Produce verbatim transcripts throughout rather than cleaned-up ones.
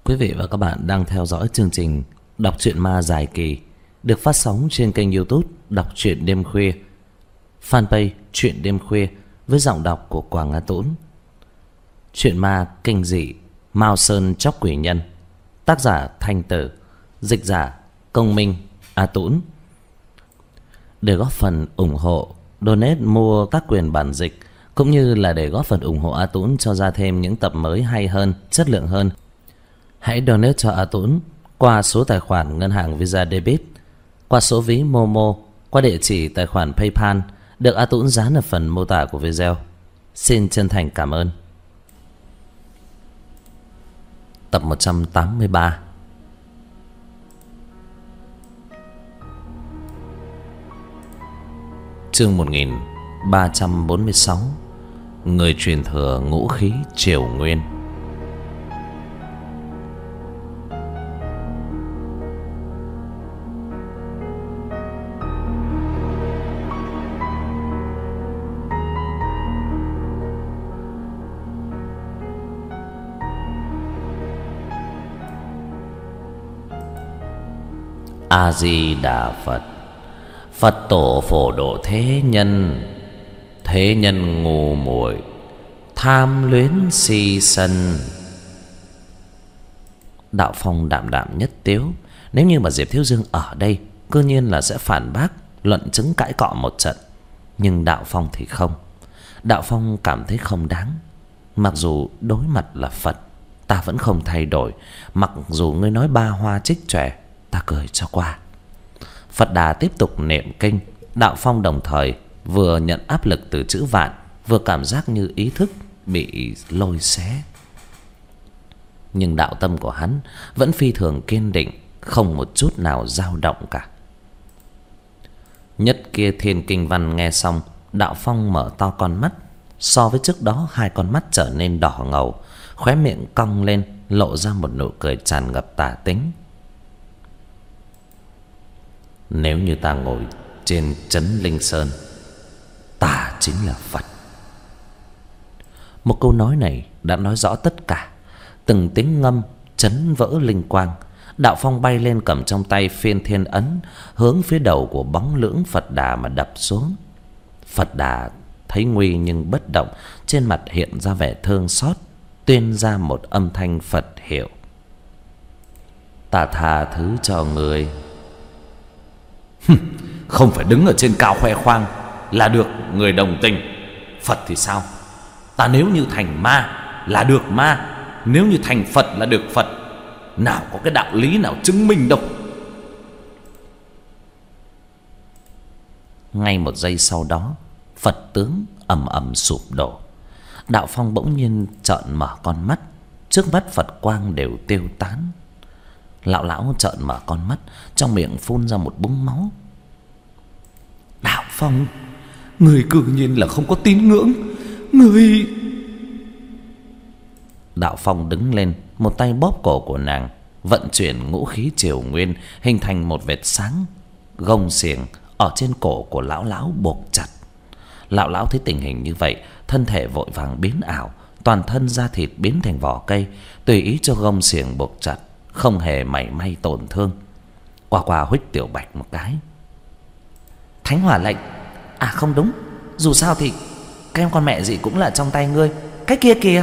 Quý vị và các bạn đang theo dõi chương trình Đọc truyện ma dài kỳ được phát sóng trên kênh YouTube Đọc truyện đêm khuya, fanpage Truyện đêm khuya với giọng đọc của Quảng Á Tũng. Truyện ma kinh dị Mao Sơn Chóc Quỷ Nhân, tác giả Thanh Tử, dịch giả Công Minh, A Tũng. Để góp phần ủng hộ, donate mua tác quyền bản dịch cũng như là để góp phần ủng hộ A Tũng cho ra thêm những tập mới hay hơn, chất lượng hơn, hãy donate cho A Tũng qua số tài khoản ngân hàng Visa Debit, qua số ví Momo, qua địa chỉ tài khoản PayPal được A Tũng dán ở phần mô tả của video. Xin chân thành cảm ơn. Tập một trăm tám mươi ba. Chương một nghìn ba trăm bốn mươi sáu. Người truyền thừa ngũ khí Triều Nguyên. A Di Đà Phật. Phật tổ phổ độ thế nhân. Thế nhân ngu muội, tham luyến si sân. Đạo Phong đạm đạm nhất tiếu. Nếu như mà Diệp Thiếu Dương ở đây, cơ nhiên là sẽ phản bác, luận chứng cãi cọ một trận. Nhưng Đạo Phong thì không. Đạo Phong cảm thấy không đáng. Mặc dù đối mặt là Phật, ta vẫn không thay đổi. Mặc dù ngươi nói ba hoa trích chòe, ta cười cho qua. Phật Đà tiếp tục niệm kinh. Đạo Phong đồng thời vừa nhận áp lực từ chữ vạn, vừa cảm giác như ý thức bị lôi xé. Nhưng đạo tâm của hắn vẫn phi thường kiên định, không một chút nào dao động cả. Nhất kia thiên kinh văn nghe xong, Đạo Phong mở to con mắt. So với trước đó, hai con mắt trở nên đỏ ngầu, khóe miệng cong lên, lộ ra một nụ cười tràn ngập tà tính. Nếu như ta ngồi trên trấn Linh Sơn, ta chính là Phật. Một câu nói này đã nói rõ tất cả. Từng tiếng ngâm chấn vỡ linh quang. Đạo Phong bay lên cầm trong tay Phiên Thiên Ấn, hướng phía đầu của bóng lưỡng Phật Đà mà đập xuống. Phật Đà thấy nguy nhưng bất động, trên mặt hiện ra vẻ thương xót, tuyên ra một âm thanh Phật hiệu. Ta tha thứ cho người. Không phải đứng ở trên cao khoe khoang là được người đồng tình. Phật thì sao? Ta nếu như thành ma là được ma, nếu như thành Phật là được Phật. Nào có cái đạo lý nào chứng minh đâu. Ngay một giây sau đó, Phật tướng ầm ầm sụp đổ. Đạo Phong bỗng nhiên trợn mở con mắt. Trước mắt Phật quang đều tiêu tán. Lão lão trợn mở con mắt, trong miệng phun ra một búng máu. Đạo Phong, người cư nhiên là không có tín ngưỡng. Người... Đạo Phong đứng lên, một tay bóp cổ của nàng, vận chuyển ngũ khí Triều Nguyên, hình thành một vệt sáng. Gông xiềng ở trên cổ của lão lão buộc chặt. Lão lão thấy tình hình như vậy, thân thể vội vàng biến ảo, toàn thân da thịt biến thành vỏ cây, tùy ý cho gông xiềng buộc chặt, không hề mảy may tổn thương. Qua qua huých Tiểu Bạch một cái. Thánh hỏa lệnh. À không đúng, dù sao thì cái em con mẹ gì cũng là trong tay ngươi. Cái kia kìa.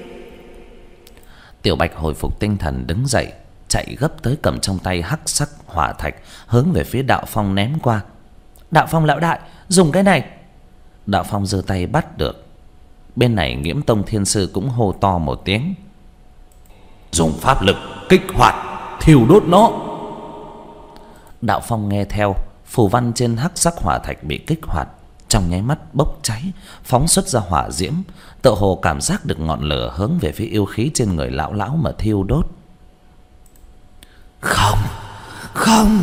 Tiểu Bạch hồi phục tinh thần đứng dậy, chạy gấp tới cầm trong tay hắc sắc hỏa thạch, hướng về phía Đạo Phong ném qua. Đạo Phong lão đại, dùng cái này. Đạo Phong giơ tay bắt được. Bên này Nghiễm Tông Thiên Sư cũng hô to một tiếng. Dùng pháp lực kích hoạt, thiêu đốt nó. Đạo Phong nghe theo. Phù văn trên hắc sắc hỏa thạch bị kích hoạt, trong nháy mắt bốc cháy, phóng xuất ra hỏa diễm, tựa hồ cảm giác được ngọn lửa hướng về phía yêu khí trên người lão lão mà thiêu đốt. Không, không.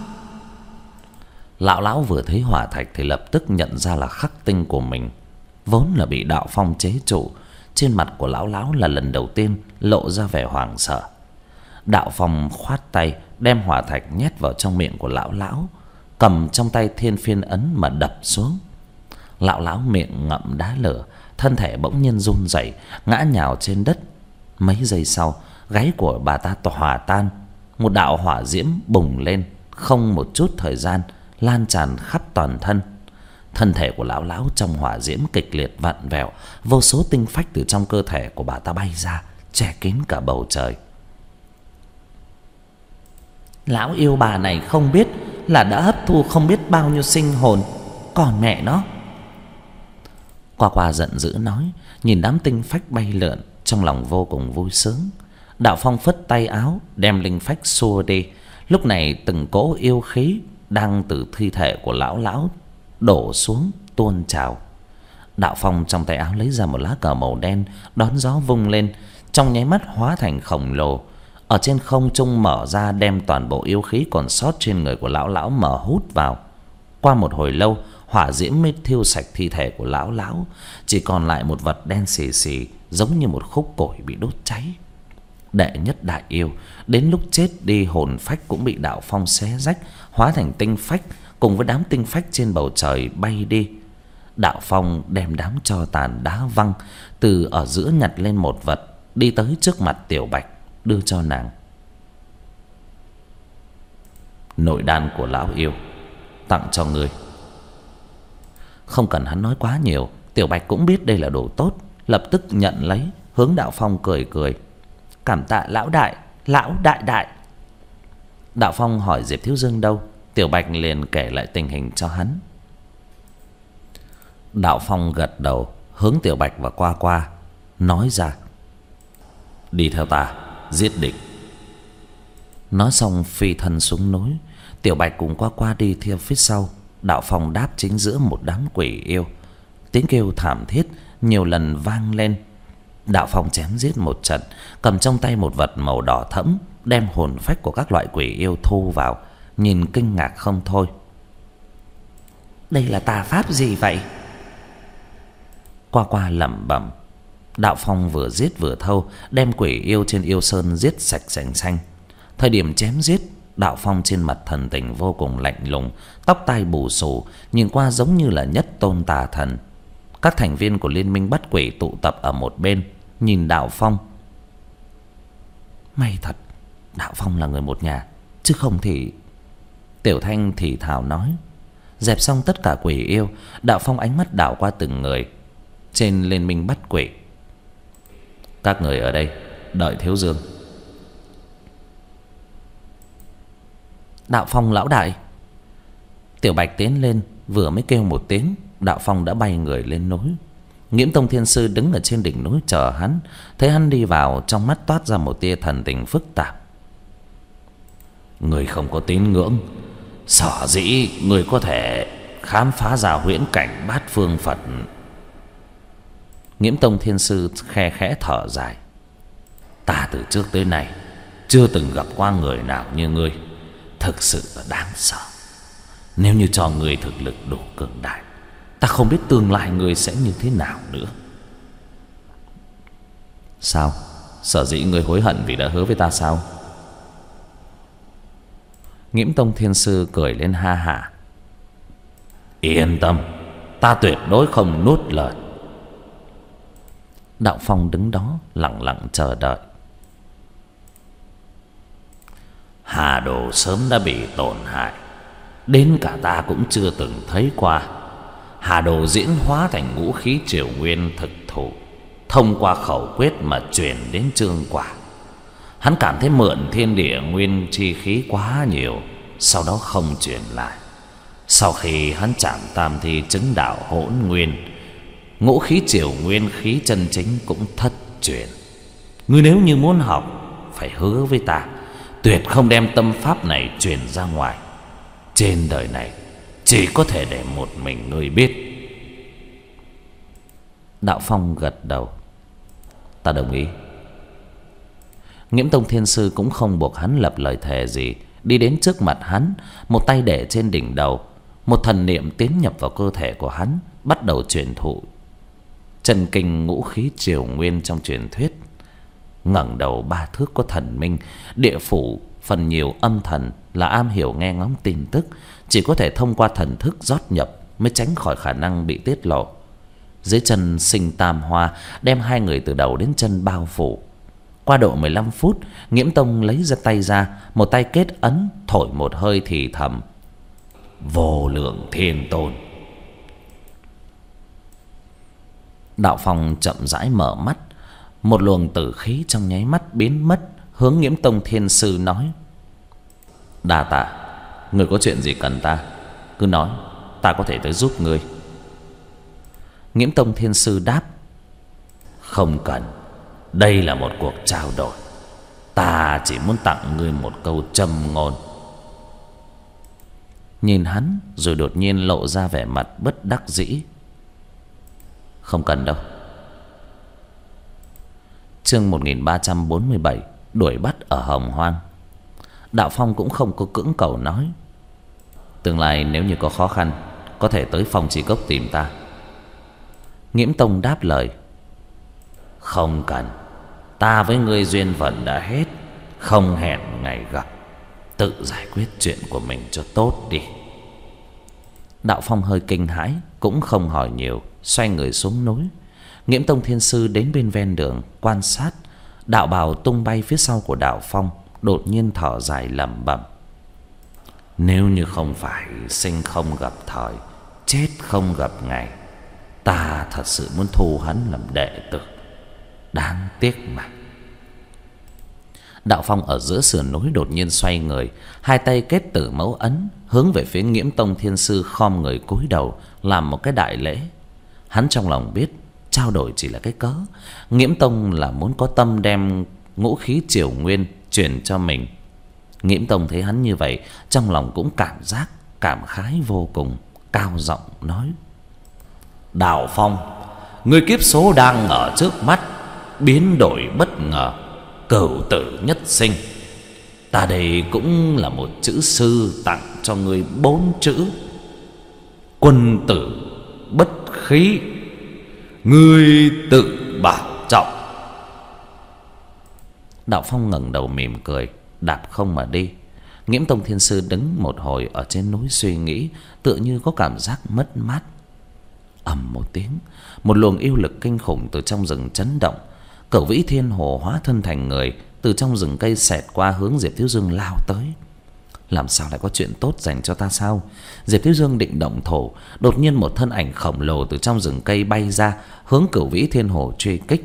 Lão lão vừa thấy hỏa thạch thì lập tức nhận ra là khắc tinh của mình, vốn là bị Đạo Phong chế trụ. Trên mặt của lão lão là lần đầu tiên lộ ra vẻ hoảng sợ. Đạo Phong khoát tay, đem hỏa thạch nhét vào trong miệng của lão lão, cầm trong tay Thiên Phiên Ấn mà đập xuống. Lão lão miệng ngậm đá lửa, thân thể bỗng nhiên run rẩy, ngã nhào trên đất. Mấy giây sau, gáy của bà ta tỏa tan. Một đạo hỏa diễm bùng lên, không một chút thời gian lan tràn khắp toàn thân. Thân thể của lão lão trong hỏa diễm kịch liệt vặn vẹo, vô số tinh phách từ trong cơ thể của bà ta bay ra, che kín cả bầu trời. Lão yêu bà này không biết là đã hấp thu không biết bao nhiêu sinh hồn, còn mẹ nó. Qua Qua giận dữ nói, nhìn đám tinh phách bay lượn, trong lòng vô cùng vui sướng. Đạo Phong phất tay áo, đem linh phách xua đi. Lúc này từng cỗ yêu khí đang từ thi thể của lão lão đổ xuống tuôn trào. Đạo Phong trong tay áo lấy ra một lá cờ màu đen, đón gió vung lên, trong nháy mắt hóa thành khổng lồ, ở trên không trung mở ra, đem toàn bộ yêu khí còn sót trên người của lão lão mở hút vào. Qua một hồi lâu, hỏa diễm mới thiêu sạch thi thể của lão lão, chỉ còn lại một vật đen xì xì, giống như một khúc củi bị đốt cháy. Đệ nhất đại yêu đến lúc chết đi, hồn phách cũng bị Đạo Phong xé rách, hóa thành tinh phách, cùng với đám tinh phách trên bầu trời bay đi. Đạo Phong đem đám tro tàn đá văng, từ ở giữa nhặt lên một vật, đi tới trước mặt Tiểu Bạch, đưa cho nàng. Nội đan của lão yêu, tặng cho ngươi. Không cần hắn nói quá nhiều, Tiểu Bạch cũng biết đây là đồ tốt, lập tức nhận lấy, hướng Đạo Phong cười cười. Cảm tạ lão đại, lão đại đại. Đạo Phong hỏi Diệp Thiếu Dương đâu, Tiểu Bạch liền kể lại tình hình cho hắn. Đạo Phong gật đầu, hướng Tiểu Bạch và Qua Qua nói ra, đi theo ta giết địch. Nói xong phi thân xuống núi. Tiểu Bạch cùng Qua Qua đi theo phía sau. Đạo Phong đáp chính giữa một đám quỷ yêu, tiếng kêu thảm thiết nhiều lần vang lên. Đạo Phong chém giết một trận, cầm trong tay một vật màu đỏ thẫm, đem hồn phách của các loại quỷ yêu thu vào, nhìn kinh ngạc không thôi. Đây là tà pháp gì vậy? Qua Qua lẩm bẩm. Đạo Phong vừa giết vừa thâu, đem quỷ yêu trên yêu sơn giết sạch sành xanh. Thời điểm chém giết, Đạo Phong trên mặt thần tình vô cùng lạnh lùng, tóc tai bù xù, nhìn qua giống như là nhất tôn tà thần. Các thành viên của liên minh bắt quỷ tụ tập ở một bên, nhìn Đạo Phong. May thật, Đạo Phong là người một nhà, chứ không thì... Tiểu Thanh thì thào nói. Dẹp xong tất cả quỷ yêu, Đạo Phong ánh mắt đảo qua từng người trên liên minh bắt quỷ. Các người ở đây đợi Thiếu Dương. Đạo Phong lão đại. Tiểu Bạch tiến lên, vừa mới kêu một tiếng, Đạo Phong đã bay người lên núi. Nghiễm Tông Thiên Sư đứng ở trên đỉnh núi chờ hắn, thấy hắn đi vào, trong mắt toát ra một tia thần tình phức tạp. Người không có tín ngưỡng, sở dĩ người có thể khám phá ra huyễn cảnh bát phương Phật. Nghiễm Tông Thiên Sư khe khẽ thở dài. Ta từ trước tới nay chưa từng gặp qua người nào như ngươi, thực sự là đáng sợ. Nếu như cho người thực lực đủ cường đại, ta không biết tương lai người sẽ như thế nào nữa. Sao? Sở dĩ người hối hận vì đã hứa với ta sao? Nghiễm Tông Thiên Sư cười lên ha hả. Yên tâm, ta tuyệt đối không nuốt lời. Đạo Phong đứng đó lặng lặng chờ đợi. Hà Đồ sớm đã bị tổn hại, đến cả ta cũng chưa từng thấy qua. Hà Đồ diễn hóa thành ngũ khí triều nguyên thực thụ, thông qua khẩu quyết mà truyền đến Trương Quả. Hắn cảm thấy mượn thiên địa nguyên chi khí quá nhiều, sau đó không truyền lại. Sau khi hắn chạm tam thi chứng đạo hỗn nguyên, ngũ khí triều nguyên khí chân chính cũng thất truyền. Ngươi nếu như muốn học, phải hứa với ta tuyệt không đem tâm pháp này truyền ra ngoài. Trên đời này chỉ có thể để một mình ngươi biết. Đạo Phong gật đầu. Ta đồng ý. Nghiễm Tông Thiên Sư cũng không buộc hắn lập lời thề gì, đi đến trước mặt hắn, một tay để trên đỉnh đầu. Một thần niệm tiến nhập vào cơ thể của hắn, bắt đầu truyền thụ chân kinh ngũ khí triều nguyên trong truyền thuyết. Ngẩng đầu ba thước có thần minh, địa phủ phần nhiều âm thần là am hiểu nghe ngóng tin tức, chỉ có thể thông qua thần thức rót nhập mới tránh khỏi khả năng bị tiết lộ. Dưới chân sinh tam hoa, đem hai người từ đầu đến chân bao phủ. Qua độ mười lăm phút, Nghiễm Tông lấy ra tay ra, một tay kết ấn, thổi một hơi thì thầm: Vô lượng thiên tôn. Đạo Phong chậm rãi mở mắt, một luồng tử khí trong nháy mắt biến mất, hướng Nghiễm Tông thiên sư nói: Đa tạ, người có chuyện gì cần ta cứ nói, ta có thể tới giúp ngươi. Nghiễm Tông thiên sư đáp: Không cần, đây là một cuộc trao đổi, ta chỉ muốn tặng ngươi một câu châm ngôn. Nhìn hắn rồi đột nhiên lộ ra vẻ mặt bất đắc dĩ: Không cần đâu. Chương một nghìn ba trăm bốn mươi bảy, đuổi bắt ở Hồng Hoang. Đạo Phong cũng không có cưỡng cầu nói: Tương lai nếu như có khó khăn, có thể tới Phong Chỉ Cốc tìm ta. Nghiễm Tông đáp lời: Không cần, ta với ngươi duyên phận đã hết, không hẹn ngày gặp, tự giải quyết chuyện của mình cho tốt đi. Đạo Phong hơi kinh hãi, cũng không hỏi nhiều, xoay người xuống núi. Nghiễm Tông thiên sư đến bên ven đường quan sát, đạo bào tung bay phía sau của Đạo Phong, đột nhiên thở dài lẩm bẩm: Nếu như không phải sinh không gặp thời, chết không gặp ngày, ta thật sự muốn thu hắn làm đệ tử, đáng tiếc mà. Đạo Phong ở giữa sườn núi đột nhiên xoay người, hai tay kết tử mẫu ấn, hướng về phía Nghiễm Tông thiên sư khom người cúi đầu làm một cái đại lễ. Hắn trong lòng biết trao đổi chỉ là cái cớ, Nghiễm Tông là muốn có tâm đem ngũ khí triều nguyên truyền cho mình. Nghiễm Tông thấy hắn như vậy, trong lòng cũng cảm giác cảm khái vô cùng, cao giọng nói: Đạo Phong, người kiếp số đang ở trước mắt, biến đổi bất ngờ, cửu tử nhất sinh. Ta đây cũng là một chữ sư tặng cho người bốn chữ: quân tử bất khí. Ngươi tự bảo trọng. Đạo Phong ngẩng đầu mỉm cười, đạp không mà đi. Nghiễm Tông thiên sư đứng một hồi ở trên núi suy nghĩ, tựa như có cảm giác mất mát. Ầm một tiếng, một luồng yêu lực kinh khủng từ trong rừng chấn động. Cửu Vĩ Thiên Hồ hóa thân thành người, từ trong rừng cây xẹt qua hướng Diệp Thiếu Dương lao tới. Làm sao lại có chuyện tốt dành cho ta sao? Diệp Thiếu Dương định động thổ, đột nhiên một thân ảnh khổng lồ từ trong rừng cây bay ra, hướng Cửu Vĩ Thiên Hồ truy kích.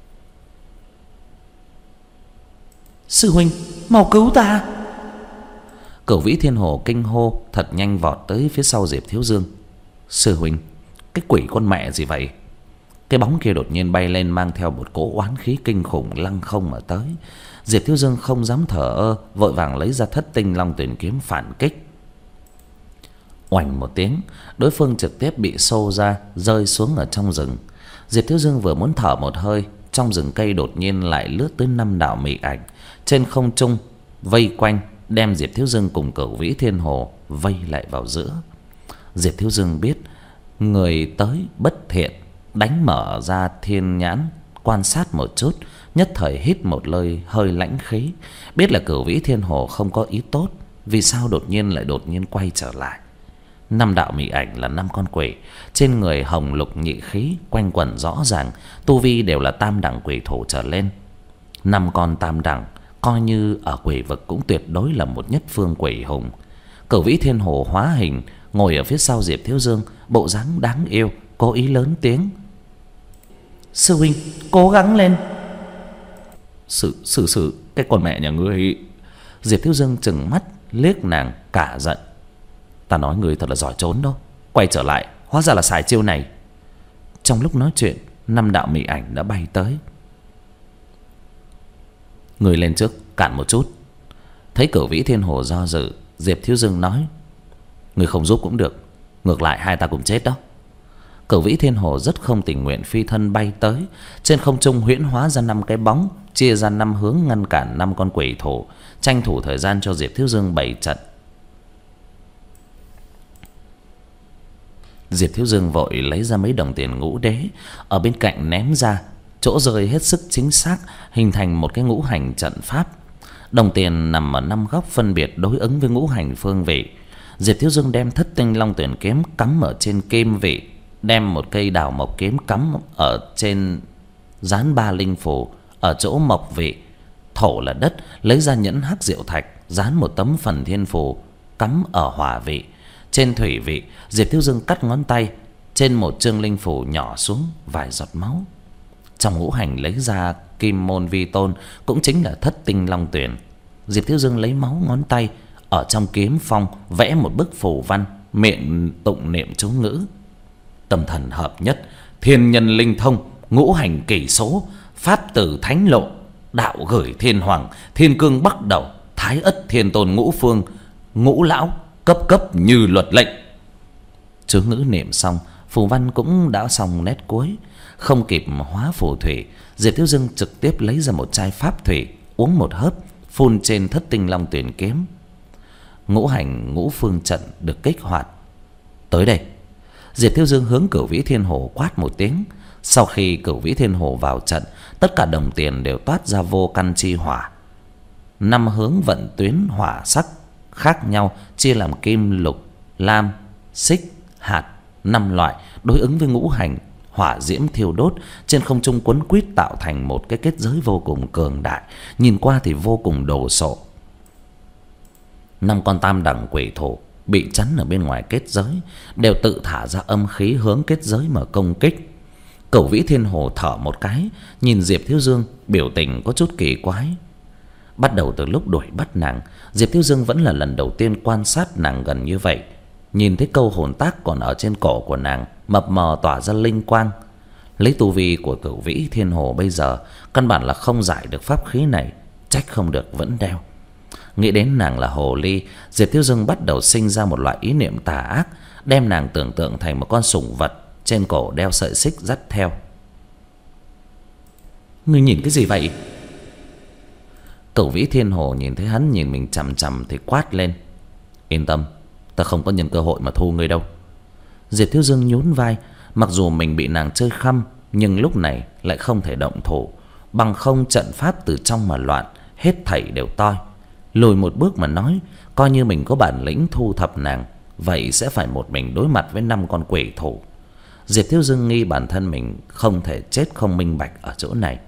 Sư huynh, mau cứu ta! Cửu Vĩ Thiên Hồ kinh hô, thật nhanh vọt tới phía sau Diệp Thiếu Dương. Sư huynh, cái quỷ con mẹ gì vậy? Cái bóng kia đột nhiên bay lên, mang theo một cỗ oán khí kinh khủng lăng không mà tới. Diệp Thiếu Dương không dám thở ơ, vội vàng lấy ra Thất Tinh Long Tuyển kiếm phản kích. Oành một tiếng, đối phương trực tiếp bị xô ra, rơi xuống ở trong rừng. Diệp Thiếu Dương vừa muốn thở một hơi, trong rừng cây đột nhiên lại lướt tới năm đạo mị ảnh, trên không trung vây quanh, đem Diệp Thiếu Dương cùng Cửu Vĩ Thiên Hồ vây lại vào giữa. Diệp Thiếu Dương biết người tới bất thiện, đánh mở ra thiên nhãn quan sát một chút, nhất thời hít một hơi hơi lãnh khí, biết là Cửu Vĩ Thiên Hồ không có ý tốt. Vì sao đột nhiên lại đột nhiên quay trở lại? Năm đạo mị ảnh là năm con quỷ, trên người hồng lục nhị khí quanh quẩn rõ ràng, tu vi đều là tam đẳng quỷ thủ trở lên. Năm con tam đẳng, coi như ở quỷ vực cũng tuyệt đối là một nhất phương quỷ hùng. Cửu Vĩ Thiên Hồ hóa hình, ngồi ở phía sau Diệp Thiếu Dương, bộ dáng đáng yêu, cố ý lớn tiếng: Sư huynh, cố gắng lên! Sự sự sự cái con mẹ nhà ngươi! Diệp Thiếu Dương trừng mắt liếc nàng cả giận: Ta nói ngươi thật là giỏi trốn đâu, quay trở lại hóa ra là xài chiêu này. Trong lúc nói chuyện, năm đạo mị ảnh đã bay tới. Người lên trước cản một chút. Thấy Cửu Vĩ Thiên Hồ do dự, Diệp Thiếu Dương nói: Người không giúp cũng được, ngược lại hai ta cùng chết đó. Cửu Vĩ Thiên Hồ rất không tình nguyện phi thân bay tới, trên không trung huyễn hóa ra năm cái bóng, chia ra năm hướng ngăn cản năm con quỷ thủ, tranh thủ thời gian cho Diệp Thiếu Dương bày trận. Diệp Thiếu Dương vội lấy ra mấy đồng tiền ngũ đế ở bên cạnh ném ra, chỗ rơi hết sức chính xác, hình thành một cái ngũ hành trận pháp. Đồng tiền nằm ở năm góc phân biệt đối ứng với ngũ hành phương vị. Diệp Thiếu Dương đem Thất Tinh Long Tuyển kiếm cắm ở trên kim vị, đem một cây đào mộc kiếm cắm ở trên dán ba linh phù Ở chỗ mộc vị, thổ là đất, lấy ra nhẫn hắc diệu thạch, dán một tấm phần thiên phù, cắm ở hỏa vị. Trên thủy vị, Diệp Thiếu Dương cắt ngón tay, trên một chương linh phù nhỏ xuống vài giọt máu. Trong ngũ hành lấy ra kim môn vi tôn, cũng chính là thất tinh long tuyển. Diệp Thiếu Dương lấy máu ngón tay, ở trong kiếm phong vẽ một bức phù văn, miệng tụng niệm chú ngữ. Tâm thần hợp nhất, thiên nhân linh thông, ngũ hành kỷ số, pháp tử thánh lộ, đạo gửi thiên hoàng, thiên cương bắc đầu, thái ất thiên tôn ngũ phương, ngũ lão cấp cấp như luật lệnh. Chú ngữ niệm xong, phù văn cũng đã xong nét cuối. Không kịp hóa phù thủy, Diệp Thiếu Dương trực tiếp lấy ra một chai pháp thủy, uống một hớp, phun trên thất tinh long tuyển kiếm. Ngũ hành ngũ phương trận được kích hoạt. Tới đây, Diệp Thiếu Dương hướng Cửu Vĩ Thiên Hồ quát một tiếng. Sau khi Cửu Vĩ Thiên Hồ vào trận, tất cả đồng tiền đều toát ra vô căn chi hỏa. Năm hướng vận tuyến hỏa sắc khác nhau, chia làm kim, lục, lam, xích, hạt, năm loại đối ứng với ngũ hành. Hỏa diễm thiêu đốt trên không trung quấn quýt tạo thành một cái kết giới vô cùng cường đại, nhìn qua thì vô cùng đồ sộ. Năm con tam đẳng quỷ thủ bị chắn ở bên ngoài kết giới đều tự thả ra âm khí hướng kết giới mà công kích. Cửu Vĩ Thiên Hồ thở một cái, nhìn Diệp Thiếu Dương, biểu tình có chút kỳ quái. Bắt đầu từ lúc đuổi bắt nàng, Diệp Thiếu Dương vẫn là lần đầu tiên quan sát nàng gần như vậy. Nhìn thấy câu hồn tác còn ở trên cổ của nàng mập mờ tỏa ra linh quang. Lấy tu vi của Cửu Vĩ Thiên Hồ bây giờ, căn bản là không giải được pháp khí này, trách không được vẫn đeo. Nghĩ đến nàng là hồ ly, Diệp Thiếu Dương bắt đầu sinh ra một loại ý niệm tà ác, đem nàng tưởng tượng thành một con sủng vật, trên cổ đeo sợi xích dắt theo. Ngươi nhìn cái gì vậy? Cửu Vĩ Thiên Hồ nhìn thấy hắn nhìn mình chằm chằm thì quát lên. Yên tâm, ta không có nhân cơ hội mà thu ngươi đâu. Diệp Thiếu Dương nhún vai, mặc dù mình bị nàng chơi khăm, nhưng lúc này lại không thể động thủ, bằng không trận pháp từ trong mà loạn, hết thảy đều toi. Lùi một bước mà nói, coi như mình có bản lĩnh thu thập nàng, vậy sẽ phải một mình đối mặt với năm con quỷ thủ. Diệp Thiếu Dương nghi bản thân mình không thể chết không minh bạch ở chỗ này.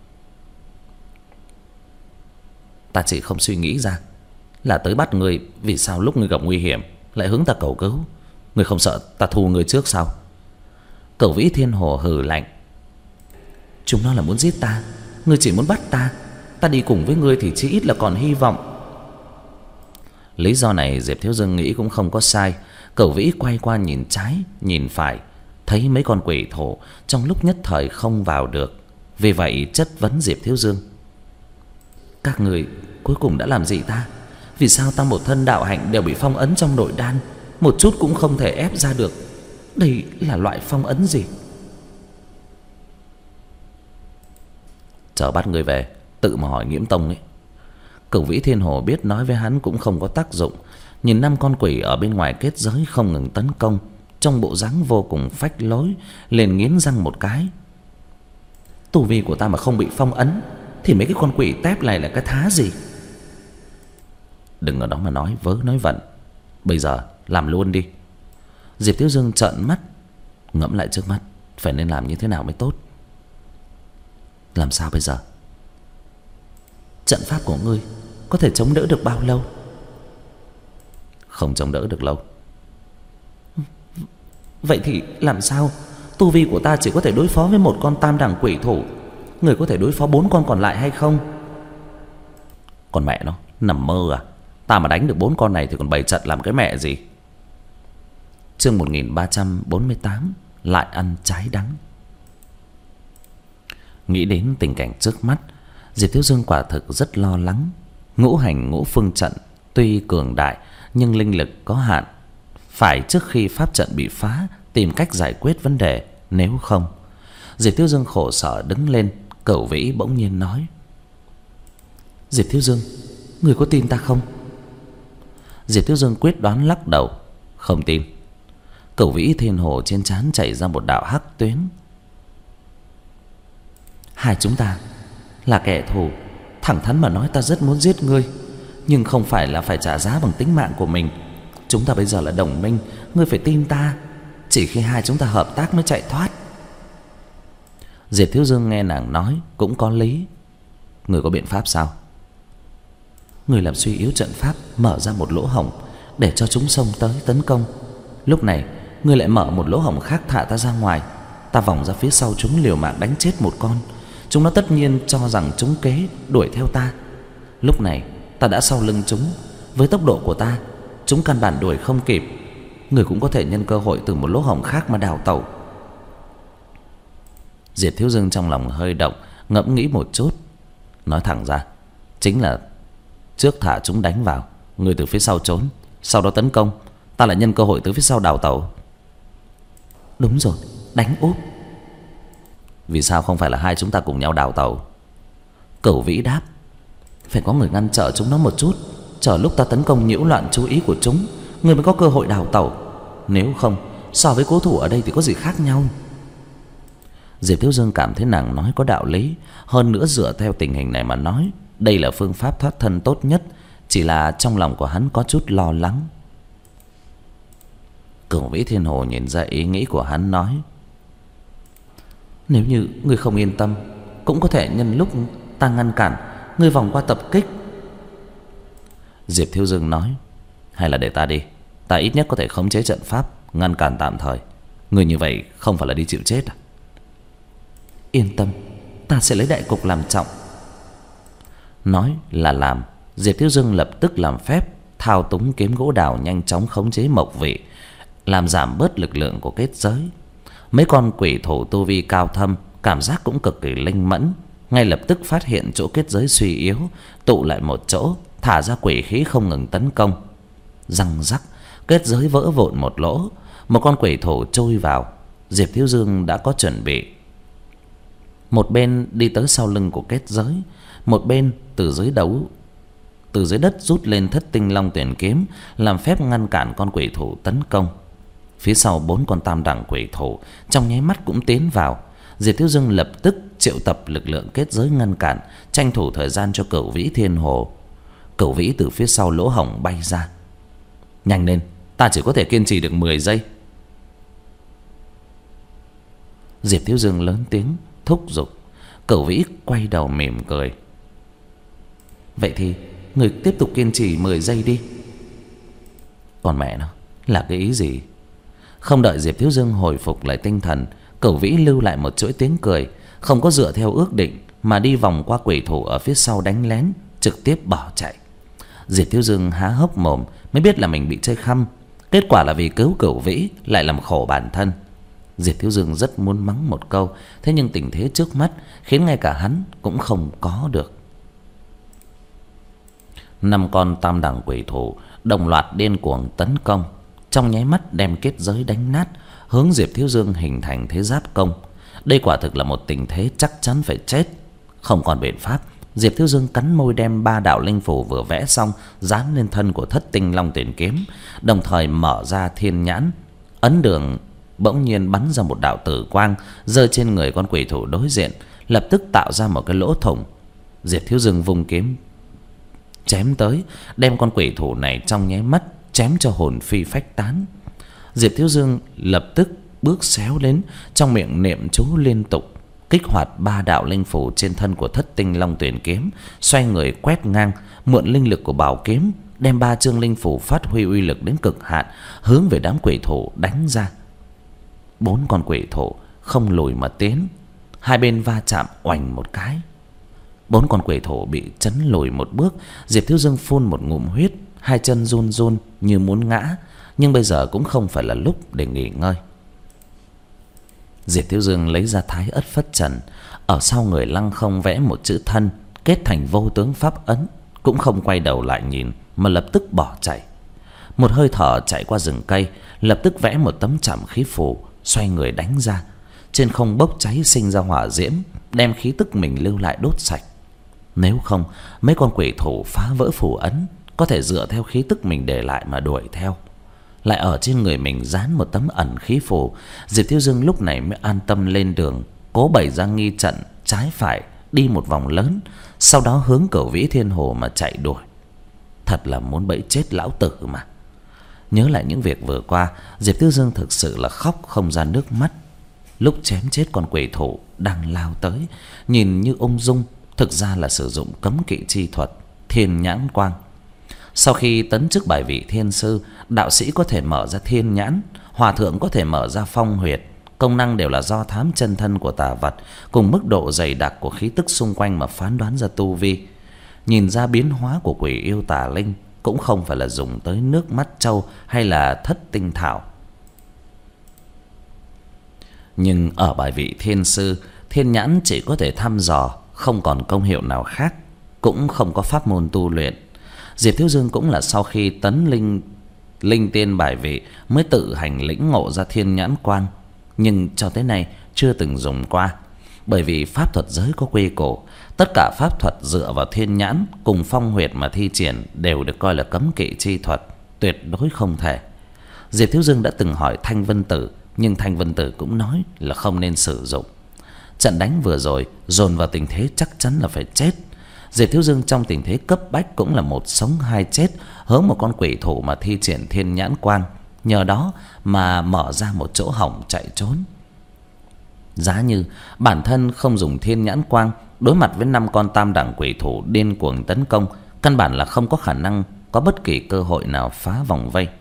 Ta chỉ không suy nghĩ ra là tới bắt người, vì sao lúc ngươi gặp nguy hiểm lại hướng ta cầu cứu? Ngươi không sợ ta thu ngươi trước sao? Cửu Vĩ Thiên Hồ hừ lạnh. Chúng nó là muốn giết ta, ngươi chỉ muốn bắt ta. Ta đi cùng với ngươi thì chỉ ít là còn hy vọng. Lý do này Diệp Thiếu Dương nghĩ cũng không có sai. Cửu Vĩ quay qua nhìn trái nhìn phải, thấy mấy con quỷ thổ, trong lúc nhất thời không vào được, vì vậy chất vấn Diệp Thiếu Dương. Các người cuối cùng đã làm gì ta? Vì sao ta một thân đạo hạnh đều bị phong ấn trong nội đan, một chút cũng không thể ép ra được? Đây là loại phong ấn gì? Chờ bắt người về, tự mà hỏi Nghiễm Tông ấy. Cửu Vĩ Thiên Hồ biết nói với hắn cũng không có tác dụng. Nhìn năm con quỷ ở bên ngoài kết giới không ngừng tấn công, trong bộ dáng vô cùng phách lối, liền nghiến răng một cái. Tu vi của ta mà không bị phong ấn thì mấy cái con quỷ tép này là cái thá gì? Đừng ở đó mà nói vớ nói vẩn, bây giờ làm luôn đi. Diệp Thiếu Dương trợn mắt, ngẫm lại trước mắt phải nên làm như thế nào mới tốt. Làm sao bây giờ? Trận pháp của ngươi có thể chống đỡ được bao lâu? Không chống đỡ được lâu. Vậy thì làm sao? Tu vi của ta chỉ có thể đối phó với một con tam đẳng quỷ thủ, người có thể đối phó bốn con còn lại hay không? Còn mẹ nó, nằm mơ à? Ta mà đánh được bốn con này thì còn bày trận làm cái mẹ gì? Chương một nghìn ba trăm bốn mươi tám, lại ăn trái đắng. Nghĩ đến tình cảnh trước mắt, Diệp Thiếu Dương quả thực rất lo lắng. Ngũ hành ngũ phương trận tuy cường đại nhưng linh lực có hạn, phải trước khi pháp trận bị phá tìm cách giải quyết vấn đề, nếu không. Diệp Thiếu Dương khổ sở đứng lên. Cửu Vĩ bỗng nhiên nói. Diệp Thiếu Dương, người có tin ta không? Diệp Thiếu Dương quyết đoán lắc đầu. Không tin. Cửu Vĩ Thiên Hồ trên trán chảy ra một đạo hắc tuyến. Hai chúng ta là kẻ thù, thẳng thắn mà nói ta rất muốn giết ngươi, nhưng không phải là phải trả giá bằng tính mạng của mình. Chúng ta bây giờ là đồng minh, ngươi phải tin ta. Chỉ khi hai chúng ta hợp tác mới chạy thoát. Diệp Thiếu Dương nghe nàng nói cũng có lý, Người có biện pháp sao? Người làm suy yếu trận pháp, mở ra một lỗ hổng để cho chúng xông tới tấn công. Lúc này người lại mở một lỗ hổng khác thả ta ra ngoài. Ta vòng ra phía sau chúng liều mạng đánh chết một con. Chúng nó tất nhiên cho rằng chúng kế đuổi theo ta. Lúc này ta đã sau lưng chúng. Với tốc độ của ta, chúng căn bản đuổi không kịp. Người cũng có thể nhân cơ hội từ một lỗ hổng khác mà đào tẩu. Diệp Thiếu Dương trong lòng hơi động, ngẫm nghĩ một chút, nói thẳng ra, chính là trước thả chúng đánh vào, người từ phía sau trốn, sau đó tấn công, ta lại nhân cơ hội từ phía sau đào tẩu. Đúng rồi, đánh úp. Vì sao không phải là hai chúng ta cùng nhau đào tẩu? Cửu Vĩ đáp, phải có người ngăn trở chúng nó một chút, chờ lúc ta tấn công nhiễu loạn chú ý của chúng, người mới có cơ hội đào tẩu. Nếu không, so với cố thủ ở đây thì có gì khác nhau? Diệp Thiếu Dương cảm thấy nàng nói có đạo lý. Hơn nữa dựa theo tình hình này mà nói, đây là phương pháp thoát thân tốt nhất. Chỉ là trong lòng của hắn có chút lo lắng. Cửu Vĩ Thiên Hồ nhìn ra ý nghĩ của hắn, nói, nếu như ngươi không yên tâm, cũng có thể nhân lúc ta ngăn cản, ngươi vòng qua tập kích. Diệp Thiếu Dương nói, hay là để ta đi, ta ít nhất có thể khống chế trận pháp, ngăn cản tạm thời. Ngươi như vậy không phải là đi chịu chết à? Yên tâm, ta sẽ lấy đại cục làm trọng. Nói là làm. Diệp Thiếu Dương lập tức làm phép thao túng kiếm gỗ đào, nhanh chóng khống chế mộc vị, làm giảm bớt lực lượng của kết giới. Mấy con quỷ thủ tu vi cao thâm, cảm giác cũng cực kỳ linh mẫn, ngay lập tức phát hiện chỗ kết giới suy yếu, tụ lại một chỗ, thả ra quỷ khí không ngừng tấn công. Răng rắc, kết giới vỡ vụn một lỗ, một con quỷ thủ trôi vào. Diệp Thiếu Dương đã có chuẩn bị, một bên đi tới sau lưng của kết giới, một bên từ dưới đấu từ dưới đất rút lên Thất Tinh Long Tuyển kiếm, làm phép ngăn cản con quỷ thủ tấn công. Phía sau bốn con tam đẳng quỷ thủ trong nháy mắt cũng tiến vào. Diệp Thiếu Dương lập tức triệu tập lực lượng kết giới ngăn cản, tranh thủ thời gian cho Cửu Vĩ Thiên Hồ. Cửu Vĩ từ phía sau lỗ hổng bay ra. Nhanh lên, ta chỉ có thể kiên trì được mười giây. Diệp Thiếu Dương lớn tiếng thúc giục. Cửu Vĩ quay đầu mỉm cười. Vậy thì người tiếp tục kiên trì mười giây đi. Còn mẹ nó, là cái ý gì? Không đợi Diệp Thiếu Dương hồi phục lại tinh thần, Cửu Vĩ lưu lại một chuỗi tiếng cười, không có dựa theo ước định mà đi vòng qua quỷ thủ ở phía sau đánh lén, trực tiếp bỏ chạy. Diệp Thiếu Dương há hốc mồm, mới biết là mình bị chơi khăm. Kết quả là vì cứu Cửu Vĩ lại làm khổ bản thân. Diệp Thiếu Dương rất muốn mắng một câu, thế nhưng tình thế trước mắt khiến ngay cả hắn cũng không có được. Năm con tam đẳng quỷ thủ đồng loạt điên cuồng tấn công, trong nháy mắt đem kết giới đánh nát, hướng Diệp Thiếu Dương hình thành thế giáp công. Đây quả thực là một tình thế chắc chắn phải chết. Không còn biện pháp, Diệp Thiếu Dương cắn môi đem ba đạo linh phù vừa vẽ xong dán lên thân của Thất Tinh Long Tuyển kiếm, đồng thời mở ra thiên nhãn, ấn đường. Bỗng nhiên bắn ra một đạo tử quang rơi trên người con quỷ thủ đối diện, lập tức tạo ra một cái lỗ thủng. Diệp Thiếu Dương vung kiếm chém tới, đem con quỷ thủ này trong nháy mắt chém cho hồn phi phách tán. Diệp Thiếu Dương lập tức bước xéo đến, trong miệng niệm chú liên tục, kích hoạt ba đạo linh phù trên thân của Thất Tinh Long Tuyển kiếm, xoay người quét ngang, mượn linh lực của bảo kiếm, đem ba chương linh phù phát huy uy lực đến cực hạn, hướng về đám quỷ thủ đánh ra. Bốn con quỷ thủ không lùi mà tiến, hai bên va chạm oành một cái. Bốn con quỷ thủ bị chấn lùi một bước. Diệp Thiếu Dương phun một ngụm huyết, hai chân run run như muốn ngã, nhưng bây giờ cũng không phải là lúc để nghỉ ngơi. Diệp Thiếu Dương lấy ra Thái Ất Phất Trần, ở sau người lăng không vẽ một chữ thân, kết thành vô tướng pháp ấn, cũng không quay đầu lại nhìn mà lập tức bỏ chạy. Một hơi thở chạy qua rừng cây, lập tức vẽ một tấm trảm khí phù, xoay người đánh ra. Trên không bốc cháy sinh ra hỏa diễm, đem khí tức mình lưu lại đốt sạch. Nếu không, mấy con quỷ thủ phá vỡ phù ấn, có thể dựa theo khí tức mình để lại mà đuổi theo. Lại ở trên người mình dán một tấm ẩn khí phù, Diệp Thiếu Dương lúc này mới an tâm lên đường, cố bày ra nghi trận trái phải, đi một vòng lớn, sau đó hướng Cửu Vĩ Thiên Hồ mà chạy đuổi. Thật là muốn bẫy chết lão tử mà. Nhớ lại những việc vừa qua, Diệp Thiếu Dương thực sự là khóc không ra nước mắt. Lúc chém chết con quỷ thủ đang lao tới, nhìn như ung dung, thực ra là sử dụng cấm kỵ chi thuật thiên nhãn quang. Sau khi tấn chức bài vị thiên sư, đạo sĩ có thể mở ra thiên nhãn, hòa thượng có thể mở ra phong huyệt. Công năng đều là do thám chân thân của tà vật cùng mức độ dày đặc của khí tức xung quanh mà phán đoán ra tu vi. Nhìn ra biến hóa của quỷ yêu tà linh cũng không phải là dùng tới nước mắt trâu hay là thất tinh thảo. Nhưng ở bài vị thiên sư, thiên nhãn chỉ có thể thăm dò, không còn công hiệu nào khác, cũng không có pháp môn tu luyện. Diệp Thiếu Dương cũng là sau khi tấn linh linh tiên bài vị mới tự hành lĩnh ngộ ra thiên nhãn quang, nhưng cho tới nay chưa từng dùng qua. Bởi vì pháp thuật giới có quy củ, tất cả pháp thuật dựa vào thiên nhãn cùng phong huyệt mà thi triển đều được coi là cấm kỵ chi thuật, tuyệt đối không thể. Diệp Thiếu Dương đã từng hỏi Thanh Vân Tử, nhưng Thanh Vân Tử cũng nói là không nên sử dụng. Trận đánh vừa rồi dồn vào tình thế chắc chắn là phải chết. Diệp Thiếu Dương trong tình thế cấp bách cũng là một sống hai chết, hướng một con quỷ thủ mà thi triển thiên nhãn quang, nhờ đó mà mở ra một chỗ hổng chạy trốn. Giá như bản thân không dùng thiên nhãn quang, đối mặt với năm con tam đẳng quỷ thủ điên cuồng tấn công, căn bản là không có khả năng có bất kỳ cơ hội nào phá vòng vây.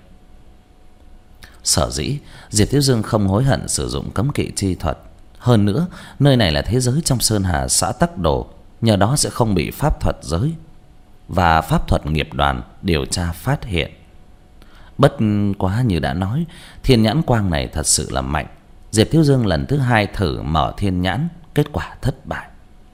Sở dĩ Diệp Thiếu Dương không hối hận sử dụng cấm kỵ chi thuật. Hơn nữa, nơi này là thế giới trong Sơn Hà xã Tắc Đồ, nhờ đó sẽ không bị pháp thuật giới và pháp thuật nghiệp đoàn điều tra phát hiện. Bất quá như đã nói, thiên nhãn quang này thật sự là mạnh. Diệp Thiếu Dương lần thứ hai thử mở thiên nhãn, kết quả thất bại.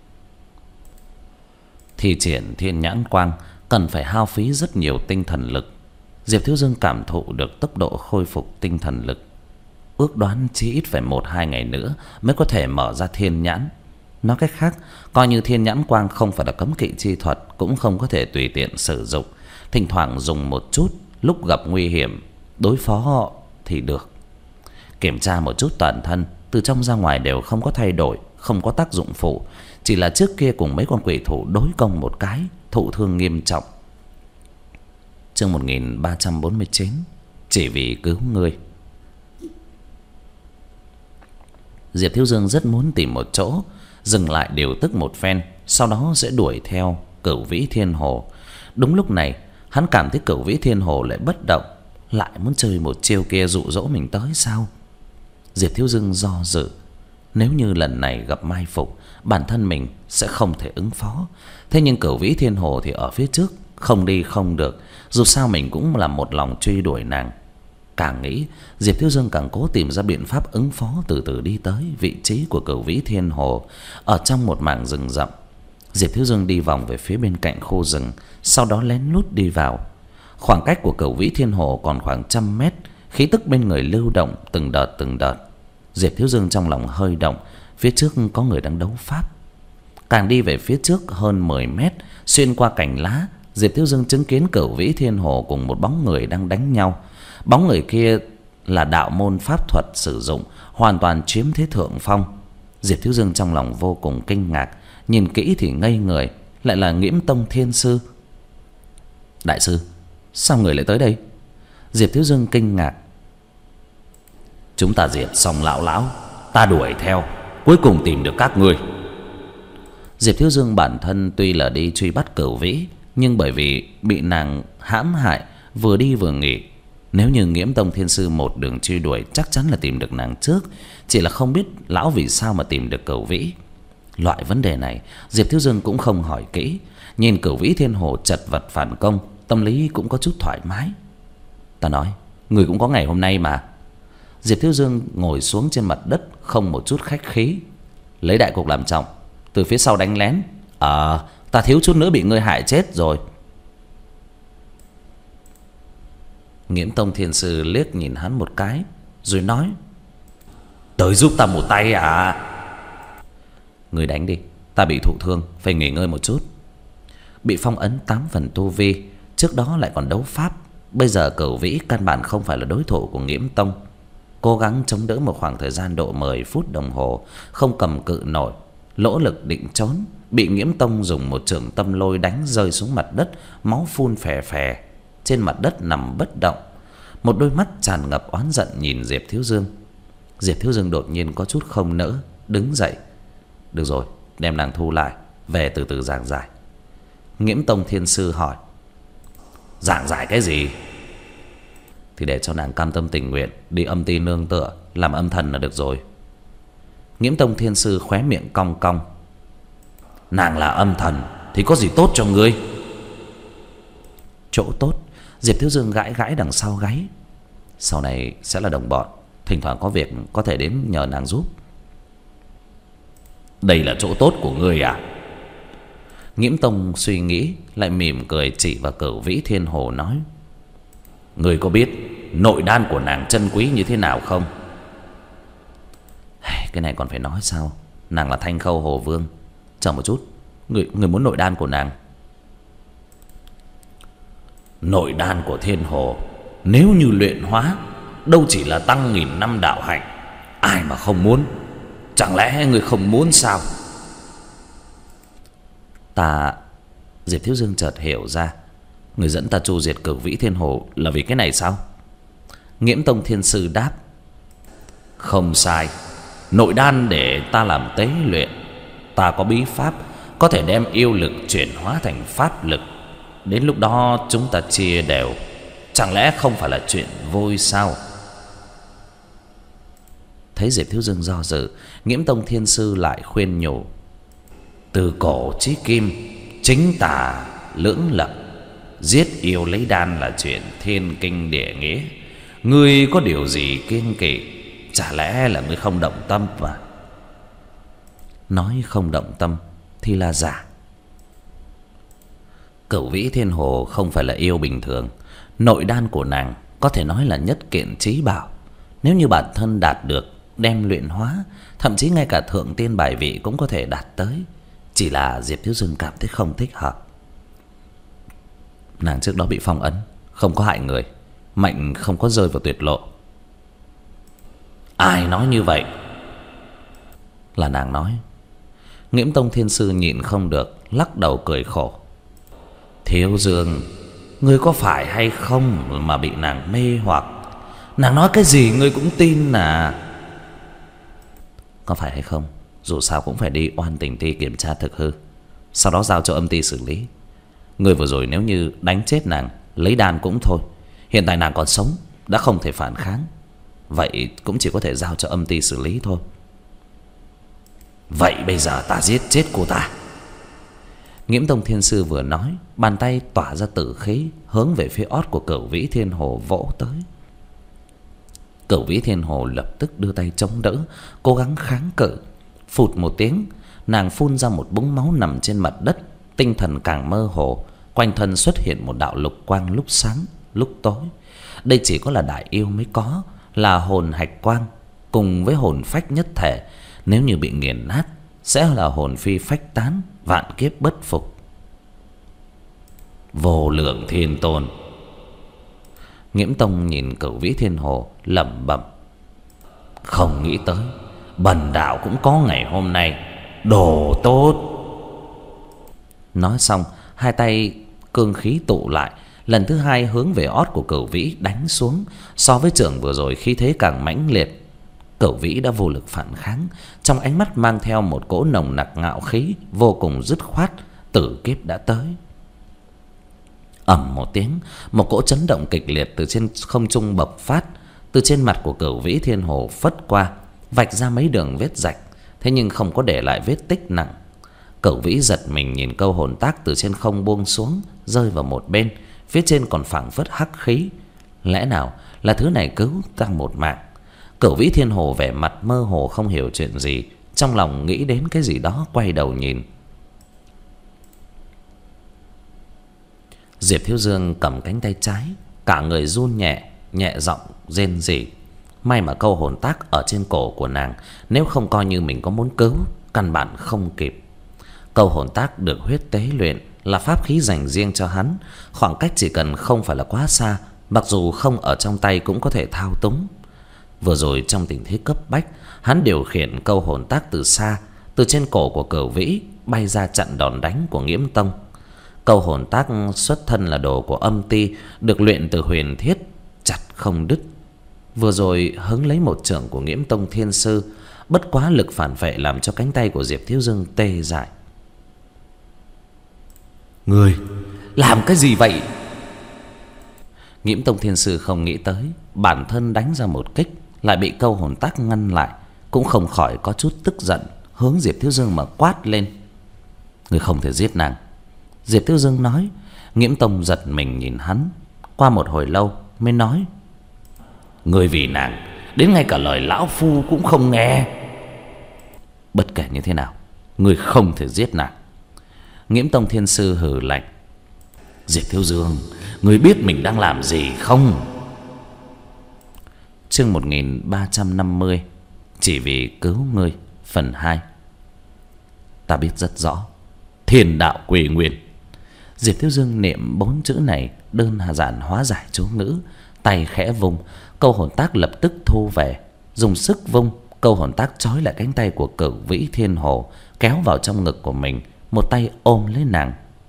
Thi triển thiên nhãn quang cần phải hao phí rất nhiều tinh thần lực. Diệp Thiếu Dương cảm thụ được tốc độ khôi phục tinh thần lực, ước đoán chỉ ít phải một hai ngày nữa mới có thể mở ra thiên nhãn. Nói cách khác, coi như thiên nhãn quang không phải là cấm kỵ chi thuật, cũng không có thể tùy tiện sử dụng. Thỉnh thoảng dùng một chút, lúc gặp nguy hiểm đối phó họ thì được. Kiểm tra một chút toàn thân, từ trong ra ngoài đều không có thay đổi, không có tác dụng phụ, chỉ là trước kia cùng mấy con quỷ thủ đối công một cái, thụ thương nghiêm trọng. Chương một nghìn ba trăm bốn mươi chín, chỉ vì cứu ngươi. Diệp Thiếu Dương rất muốn tìm một chỗ dừng lại điều tức một phen, sau đó sẽ đuổi theo Cửu Vĩ Thiên Hồ. Đúng lúc này, hắn cảm thấy Cửu Vĩ Thiên Hồ lại bất động, lại muốn chơi một chiêu kia dụ dỗ mình tới sao? Diệp Thiếu Dương do dự, nếu như lần này gặp mai phục, bản thân mình sẽ không thể ứng phó. Thế nhưng Cửu Vĩ Thiên Hồ thì ở phía trước, không đi không được, dù sao mình cũng là một lòng truy đuổi nàng. Càng nghĩ, Diệp Thiếu Dương càng cố tìm ra biện pháp ứng phó, từ từ đi tới vị trí của Cửu Vĩ Thiên Hồ. Ở trong một mảng rừng rậm, Diệp Thiếu Dương đi vòng về phía bên cạnh khu rừng, sau đó lén lút đi vào. Khoảng cách của Cửu Vĩ Thiên Hồ còn khoảng trăm mét, khí tức bên người lưu động từng đợt từng đợt. Diệp Thiếu Dương trong lòng hơi động, phía trước có người đang đấu pháp. Càng đi về phía trước hơn mười mét, xuyên qua cành lá, Diệp Thiếu Dương chứng kiến Cửu Vĩ Thiên Hồ cùng một bóng người đang đánh nhau. Bóng người kia là đạo môn pháp thuật sử dụng, hoàn toàn chiếm thế thượng phong. Diệp Thiếu Dương trong lòng vô cùng kinh ngạc, nhìn kỹ thì ngây người, lại là Nghiễm Tông Thiên Sư. Đại sư, sao người lại tới đây? Diệp Thiếu Dương kinh ngạc. Chúng ta diệt xong lão lão, ta đuổi theo, cuối cùng tìm được các ngươi. Diệp Thiếu Dương bản thân tuy là đi truy bắt Cửu Vĩ, nhưng bởi vì bị nàng hãm hại, vừa đi vừa nghỉ. Nếu như Nghiễm Tông Thiên Sư một đường truy đuổi, chắc chắn là tìm được nàng trước, chỉ là không biết lão vì sao mà tìm được Cửu Vĩ. Loại vấn đề này Diệp Thiếu Dương cũng không hỏi kỹ. Nhìn Cửu Vĩ Thiên Hồ chật vật phản công, tâm lý cũng có chút thoải mái. Ta nói, người cũng có ngày hôm nay mà. Diệp Thiếu Dương ngồi xuống trên mặt đất, không một chút khách khí. Lấy đại cục làm trọng, từ phía sau đánh lén. Ờ, à, ta thiếu chút nữa bị ngươi hại chết rồi. Nghiễm Tông Thiên Sư liếc nhìn hắn một cái, rồi nói: tới giúp ta một tay à? Ngươi đánh đi, ta bị thụ thương, phải nghỉ ngơi một chút. Bị phong ấn tám phần tu vi, trước đó lại còn đấu pháp, bây giờ Cửu Vĩ căn bản không phải là đối thủ của Nghiễm Tông. Cố gắng chống đỡ một khoảng thời gian độ mười phút đồng hồ, không cầm cự nổi, lỗ lực định trốn, bị Nghiễm Tông dùng một chưởng tâm lôi đánh rơi xuống mặt đất, máu phun phè phè, trên mặt đất nằm bất động, một đôi mắt tràn ngập oán giận nhìn Diệp Thiếu Dương. Diệp Thiếu Dương đột nhiên có chút không nỡ, đứng dậy. Được rồi, đem nàng thu lại, về từ từ giảng giải. Nghiễm Tông Thiên Sư hỏi: giảng giải cái gì? Thì để cho nàng cam tâm tình nguyện đi âm ti nương tựa làm âm thần là được rồi. Nghiễm Tông Thiên Sư khóe miệng cong cong: nàng là âm thần thì có gì tốt cho ngươi? Chỗ tốt? Diệp Thiếu Dương gãi gãi đằng sau gáy. Sau này sẽ là đồng bọn, thỉnh thoảng có việc có thể đến nhờ nàng giúp. Đây là chỗ tốt của ngươi à? Nghiễm Tông suy nghĩ, lại mỉm cười chỉ vào Cửu Vĩ Thiên Hồ nói: ngươi có biết nội đan của nàng chân quý như thế nào không? Cái này còn phải nói sao? Nàng là Thanh Khâu Hồ Vương. Chờ một chút, người, người muốn nội đan của nàng? Nội đan của Thiên Hồ nếu như luyện hóa, đâu chỉ là tăng nghìn năm đạo hạnh. Ai mà không muốn? Chẳng lẽ người không muốn sao? Ta... Diệp Thiếu Dương chợt hiểu ra, người dẫn ta tru diệt Cửu Vĩ Thiên Hồ là vì cái này sao? Nghiễm Tông Thiên Sư đáp: không sai. Nội đan để ta làm tế luyện. Ta có bí pháp có thể đem yêu lực chuyển hóa thành pháp lực. Đến lúc đó chúng ta chia đều, chẳng lẽ không phải là chuyện vui sao? Thấy Diệp Thiếu Dương do dự, Nghiễm Tông Thiên Sư lại khuyên nhủ: từ cổ chí kim, chính tà lưỡng lập. Giết yêu lấy đan là chuyện thiên kinh địa nghĩa. Ngươi có điều gì kiêng kỵ? Chả lẽ là ngươi không động tâm mà? Nói không động tâm thì là giả. Cửu Vĩ Thiên Hồ không phải là yêu bình thường. Nội đan của nàng có thể nói là nhất kiện chí bảo. Nếu như bản thân đạt được, đem luyện hóa, thậm chí ngay cả thượng tiên bài vị cũng có thể đạt tới. Chỉ là Diệp Thiếu Dương cảm thấy không thích hợp. Nàng trước đó bị phong ấn, không có hại người, mệnh không có rơi vào tuyệt lộ. Ai nói như vậy? Là nàng nói. Nghiễm Tông Thiên Sư nhịn không được, lắc đầu cười khổ: Thiếu Dương, ngươi có phải hay không mà bị nàng mê hoặc? Nàng nói cái gì ngươi cũng tin à? Có phải hay không, dù sao cũng phải đi oan tình ti kiểm tra thực hư, sau đó giao cho âm ti xử lý. Ngươi vừa rồi nếu như đánh chết nàng, lấy đan cũng thôi. Hiện tại nàng còn sống, đã không thể phản kháng, vậy cũng chỉ có thể giao cho âm ti xử lý thôi. Vậy bây giờ ta giết chết cô ta. Nghiễm Tông Thiên Sư vừa nói, bàn tay tỏa ra tử khí hướng về phía ót của Cửu Vĩ Thiên Hồ vỗ tới. Cửu Vĩ Thiên Hồ lập tức đưa tay chống đỡ, cố gắng kháng cự. Phụt một tiếng, nàng phun ra một búng máu nằm trên mặt đất, tinh thần càng mơ hồ. Quanh thân xuất hiện một đạo lục quang, lúc sáng lúc tối. Đây chỉ có là đại yêu mới có, là hồn hạch quang cùng với hồn phách nhất thể. Nếu như bị nghiền nát, sẽ là hồn phi phách tán, vạn kiếp bất phục. Vô lượng thiên tôn. Nghiễm Tông nhìn Cửu Vĩ Thiên Hồ lẩm bẩm: không nghĩ tới bần đạo cũng có ngày hôm nay. Đồ tốt. Nói xong, hai tay cương khí tụ lại, lần thứ hai hướng về ót của Cửu Vĩ đánh xuống. So với chưởng vừa rồi, khí thế càng mãnh liệt. Cửu Vĩ đã vô lực phản kháng, trong ánh mắt mang theo một cỗ nồng nặc ngạo khí vô cùng dứt khoát. Tử kiếp đã tới. Ầm một tiếng, một cỗ chấn động kịch liệt từ trên không trung bộc phát, từ trên mặt của Cửu Vĩ Thiên Hồ phất qua, vạch ra mấy đường vết rạch, thế nhưng không có để lại vết tích nặng. Cửu Vĩ giật mình nhìn câu hồn tác từ trên không buông xuống, rơi vào một bên. Phía trên còn phảng phất hắc khí. Lẽ nào là thứ này cứu ta một mạng? Cửu Vĩ Thiên Hồ vẻ mặt mơ hồ không hiểu chuyện gì, trong lòng nghĩ đến cái gì đó, quay đầu nhìn. Diệp Thiếu Dương cầm cánh tay trái, cả người run nhẹ, nhẹ giọng rên rỉ. May mà câu hồn tác ở trên cổ của nàng, nếu không coi như mình có muốn cứu, căn bản không kịp. Câu hồn tác được huyết tế luyện, là pháp khí dành riêng cho hắn. Khoảng cách chỉ cần không phải là quá xa, mặc dù không ở trong tay cũng có thể thao túng. Vừa rồi trong tình thế cấp bách, hắn điều khiển câu hồn tác từ xa, từ trên cổ của Cửu Vĩ bay ra chặn đòn đánh của Nghiễm Tông. Câu hồn tác xuất thân là đồ của âm ti, được luyện từ huyền thiết, chặt không đứt. Vừa rồi hứng lấy một chưởng của Nghiễm Tông Thiên Sư, bất quá lực phản vệ làm cho cánh tay của Diệp Thiếu Dương tê dại. Người làm cái gì vậy? Nghiễm Tông Thiên Sư không nghĩ tới bản thân đánh ra một kích lại bị câu hồn tác ngăn lại, cũng không khỏi có chút tức giận, hướng Diệp Thiếu Dương mà quát lên. Người không thể giết nàng. Diệp Thiếu Dương nói. Nghiễm Tông giật mình nhìn hắn, qua một hồi lâu mới nói. Người vì nàng đến ngay cả lời lão phu cũng không nghe. Bất kể như thế nào, người không thể giết nàng. Nghiễm Tông Thiên Sư hừ lạnh. Diệp Thiếu Dương, người biết mình đang làm gì không? Chương một nghìn ba trăm năm mươi. Chỉ vì cứu ngươi, phần hai. Ta biết rất rõ. Thiên đạo quỷ nguyên. Diệp Thiếu Dương niệm bốn chữ này đơn giản hóa giải chú ngữ, tay khẽ vung, câu hồn tác lập tức thu về, dùng sức vung, câu hồn tác trói lại cánh tay của Cửu Vĩ Thiên Hồ, kéo vào trong ngực của mình, một tay ôm lấy nàng.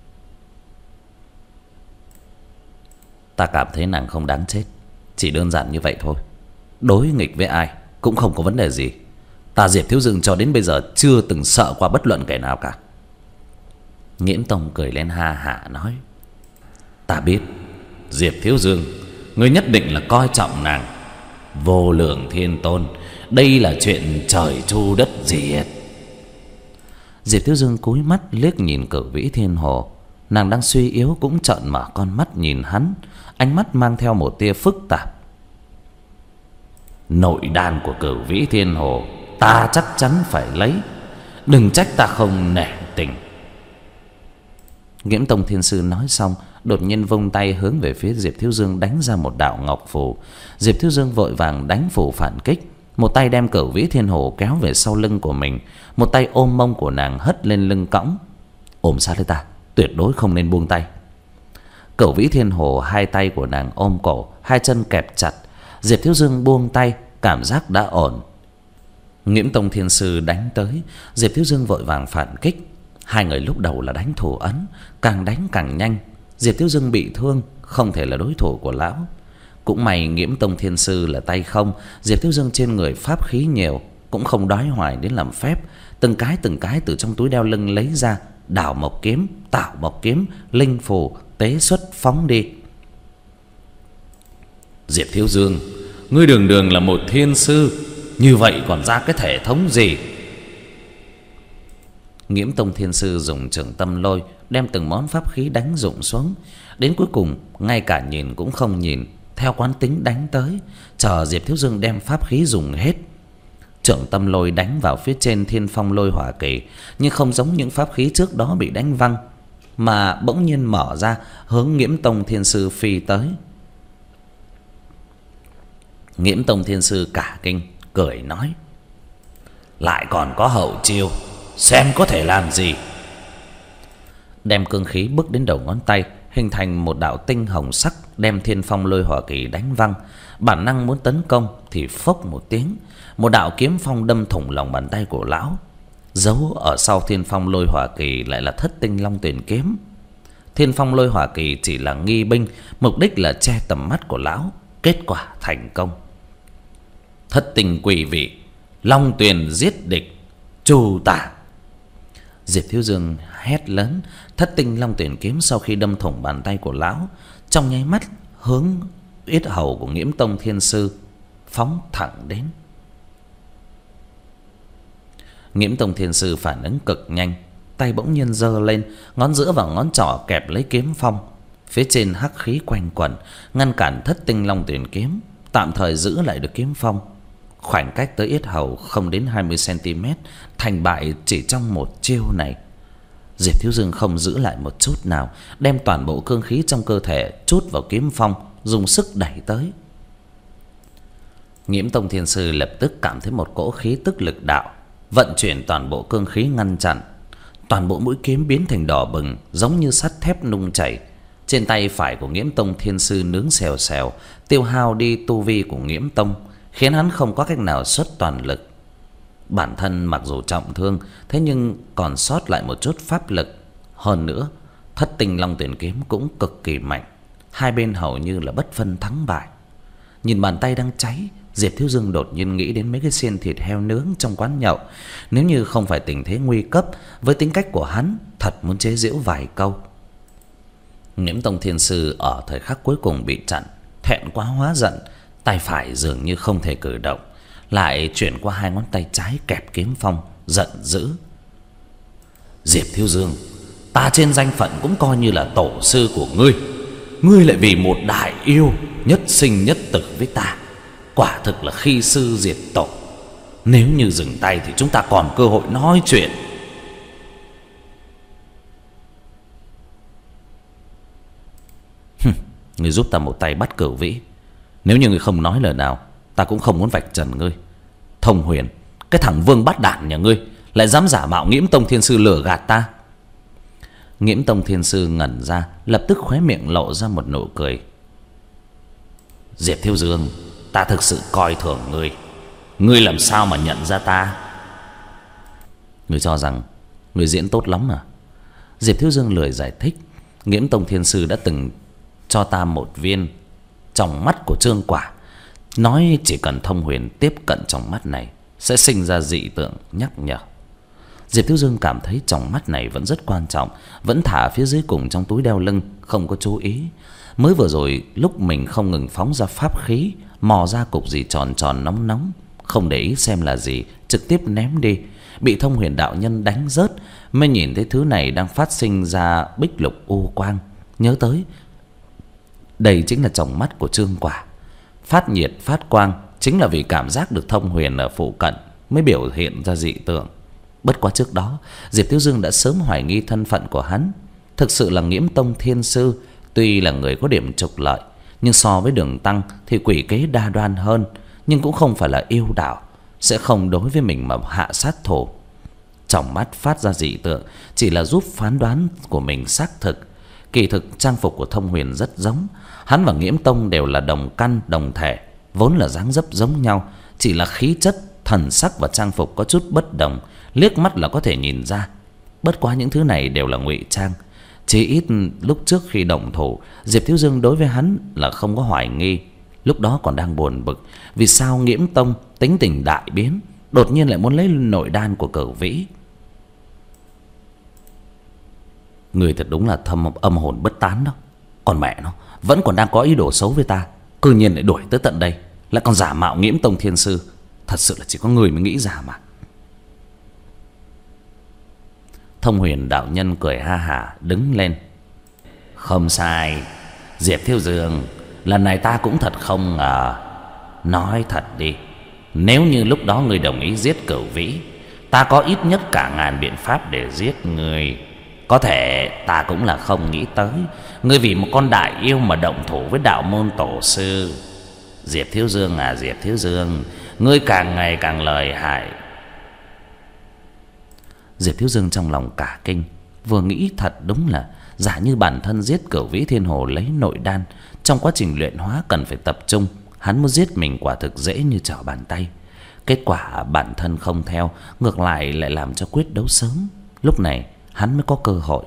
Ta cảm thấy nàng không đáng chết, chỉ đơn giản như vậy thôi. Đối nghịch với ai cũng không có vấn đề gì. Ta Diệp Thiếu Dương cho đến bây giờ chưa từng sợ qua bất luận kẻ nào cả. Nghiễm Tông cười lên ha hả nói. Ta biết Diệp Thiếu Dương, ngươi nhất định là coi trọng nàng. Vô lượng thiên tôn, đây là chuyện trời chu đất diệt. Diệp Thiếu Dương cúi mắt liếc nhìn Cửu Vĩ Thiên Hồ. Nàng đang suy yếu cũng trợn mở con mắt nhìn hắn, ánh mắt mang theo một tia phức tạp. Nội đan của Cửu Vĩ Thiên Hồ ta chắc chắn phải lấy, đừng trách ta không nể tình. Nghiễm Tông Thiên Sư nói xong, đột nhiên vung tay hướng về phía Diệp Thiếu Dương đánh ra một đạo ngọc phù. Diệp Thiếu Dương vội vàng đánh phù phản kích, một tay đem Cửu Vĩ Thiên Hồ kéo về sau lưng của mình, một tay ôm mông của nàng hất lên lưng cõng. Ôm sát lấy ta, tuyệt đối không nên buông tay. Cửu Vĩ Thiên Hồ hai tay của nàng ôm cổ, hai chân kẹp chặt. Diệp Thiếu Dương buông tay, cảm giác đã ổn. Nghiễm Tông Thiên Sư đánh tới, Diệp Thiếu Dương vội vàng phản kích. Hai người lúc đầu là đánh thủ ấn, càng đánh càng nhanh. Diệp Thiếu Dương bị thương, không thể là đối thủ của lão. Cũng may Nghiễm Tông Thiên Sư là tay không, Diệp Thiếu Dương trên người pháp khí nhiều, cũng không đói hoài đến làm phép. Từng cái từng cái từ trong túi đeo lưng lấy ra, đảo mộc kiếm, tạo mộc kiếm, linh phù, tế xuất phóng đi. Diệp Thiếu Dương, ngươi đường đường là một thiên sư, như vậy còn ra cái thể thống gì? Nghiễm Tông Thiên Sư dùng Trường Tâm Lôi đem từng món pháp khí đánh rụng xuống, đến cuối cùng ngay cả nhìn cũng không nhìn, theo quán tính đánh tới, chờ Diệp Thiếu Dương đem pháp khí dùng hết. Trường Tâm Lôi đánh vào phía trên Thiên Phong Lôi Hỏa Kỳ, nhưng không giống những pháp khí trước đó bị đánh văng, mà bỗng nhiên mở ra hướng Nghiễm Tông Thiên Sư phi tới. Nghiễm Tông Thiên Sư cả kinh, cười nói. Lại còn có hậu chiêu, xem có thể làm gì. Đem cương khí bước đến đầu ngón tay, hình thành một đạo tinh hồng sắc, đem Thiên Phong Lôi Hỏa Kỳ đánh văng. Bản năng muốn tấn công thì phốc một tiếng, một đạo kiếm phong đâm thủng lòng bàn tay của lão. Giấu ở sau Thiên Phong Lôi Hỏa Kỳ lại là Thất Tinh Long Tuyền kiếm. Thiên Phong Lôi Hỏa Kỳ chỉ là nghi binh, mục đích là che tầm mắt của lão. Kết quả thành công. Thất Tinh Quỷ Vị, Long Tuyền giết địch, trù tả. Diệp Thiếu Dương hét lớn, Thất Tinh Long Tuyền kiếm sau khi đâm thủng bàn tay của lão, trong nháy mắt hướng yết hầu của Nghiễm Tông Thiên Sư phóng thẳng đến. Nghiễm Tông Thiên Sư phản ứng cực nhanh, tay bỗng nhiên giơ lên, ngón giữa và ngón trỏ kẹp lấy kiếm phong. Phía trên hắc khí quanh quẩn, ngăn cản Thất Tinh Long Tuyền kiếm, tạm thời giữ lại được kiếm phong. Khoảng cách tới yết hầu không đến hai mươi xăng-ti-mét, thành bại chỉ trong một chiêu này. Diệp Thiếu Dương không giữ lại một chút nào, đem toàn bộ cương khí trong cơ thể trút vào kiếm phong, dùng sức đẩy tới. Nghiễm Tông Thiên Sư lập tức cảm thấy một cỗ khí tức lực đạo, vận chuyển toàn bộ cương khí ngăn chặn. Toàn bộ mũi kiếm biến thành đỏ bừng, giống như sắt thép nung chảy. Trên tay phải của Nghiễm Tông Thiên Sư nướng xèo xèo, tiêu hao đi tu vi của Nghiễm Tông, khiến hắn không có cách nào xuất toàn lực. Bản thân mặc dù trọng thương, thế nhưng còn sót lại một chút pháp lực. Hơn nữa, Thất Tinh Long Tuyền kiếm cũng cực kỳ mạnh, hai bên hầu như là bất phân thắng bại. Nhìn bàn tay đang cháy, Diệp Thiếu Dương đột nhiên nghĩ đến mấy cái xiên thịt heo nướng trong quán nhậu. Nếu như không phải tình thế nguy cấp, với tính cách của hắn, thật muốn chế giễu vài câu. Nghiễm Tông Thiên Sư ở thời khắc cuối cùng bị chặn, thẹn quá hóa giận, tay phải dường như không thể cử động, lại chuyển qua hai ngón tay trái kẹp kiếm phong, giận dữ. Diệp Thiếu Dương, ta trên danh phận cũng coi như là tổ sư của ngươi, ngươi lại vì một đại yêu nhất sinh nhất tử với ta, quả thực là khi sư diệt tổ. Nếu như dừng tay thì chúng ta còn cơ hội nói chuyện. Ngươi giúp ta một tay bắt Cửu Vĩ. Nếu như ngươi không nói lời nào, ta cũng không muốn vạch trần ngươi. Thông Huyền, cái thằng vương bắt đản nhà ngươi lại dám giả mạo Nghiễm Tông Thiên Sư lừa gạt ta. Nghiễm Tông Thiên Sư ngẩn ra, lập tức khóe miệng lộ ra một nụ cười. Diệp Thiếu Dương, ta thực sự coi thường ngươi. Ngươi làm sao mà nhận ra ta? Ngươi cho rằng ngươi diễn tốt lắm à? Diệp Thiếu Dương lười giải thích. Nghiễm Tông Thiên Sư đã từng cho ta một viên trong mắt của Trương Quả, nói chỉ cần Thông Huyền tiếp cận trong mắt này sẽ sinh ra dị tượng nhắc nhở. Diệp Thiếu Dương cảm thấy trong mắt này vẫn rất quan trọng, vẫn thả phía dưới cùng trong túi đeo lưng, không có chú ý. Mới vừa rồi lúc mình không ngừng phóng ra pháp khí, mò ra cục gì tròn tròn nóng nóng, không để ý xem là gì, trực tiếp ném đi, bị Thông Huyền đạo nhân đánh rớt. Mới nhìn thấy thứ này đang phát sinh ra bích lục u quang, nhớ tới đây chính là tròng mắt của Trương Quả. Phát nhiệt phát quang chính là vì cảm giác được Thông Huyền ở phụ cận mới biểu hiện ra dị tượng. Bất quá trước đó Diệp Thiếu Dương đã sớm hoài nghi thân phận của hắn. Thực sự là Nghiễm Tông Thiên Sư tuy là người có điểm trục lợi, nhưng so với Đường Tăng thì quỷ kế đa đoan hơn, nhưng cũng không phải là yêu đạo, sẽ không đối với mình mà hạ sát thủ. Trong mắt phát ra dị tượng chỉ là giúp phán đoán của mình xác thực. Kỳ thực trang phục của Thông Huyền rất giống, hắn và Nghiễm Tông đều là đồng căn đồng thể, vốn là dáng dấp giống nhau, chỉ là khí chất, thần sắc và trang phục có chút bất đồng, liếc mắt là có thể nhìn ra. Bất quá những thứ này đều là ngụy trang. Chỉ ít lúc trước khi động thủ, Diệp Thiếu Dương đối với hắn là không có hoài nghi. Lúc đó còn đang buồn bực vì sao Nghiễm Tông tính tình đại biến, đột nhiên lại muốn lấy nội đan của Cửu Vĩ. Người thật đúng là thâm âm hồn bất tán đó. Còn mẹ nó vẫn còn đang có ý đồ xấu với ta, cư nhiên lại đuổi tới tận đây, lại còn giả mạo Nghiễm Tông Thiên Sư. Thật sự là chỉ có người mới nghĩ ra mà. Thông Huyền đạo nhân cười ha hả đứng lên. Không sai, Diệp Thiếu Dương, lần này ta cũng thật không ngờ. Nói thật đi, nếu như lúc đó ngươi đồng ý giết Cửu Vĩ, ta có ít nhất cả ngàn biện pháp để giết ngươi. Có thể ta cũng là không nghĩ tới ngươi vì một con đại yêu mà động thủ với đạo môn tổ sư. Diệp Thiếu Dương à Diệp Thiếu Dương, ngươi càng ngày càng lợi hại. Diệp Thiếu Dương trong lòng cả kinh, vừa nghĩ thật đúng là giả như bản thân giết Cửu Vĩ Thiên Hồ lấy nội đan, trong quá trình luyện hóa cần phải tập trung, hắn muốn giết mình quả thực dễ như trở bàn tay. Kết quả bản thân không theo, ngược lại lại làm cho quyết đấu sớm. Lúc này hắn mới có cơ hội.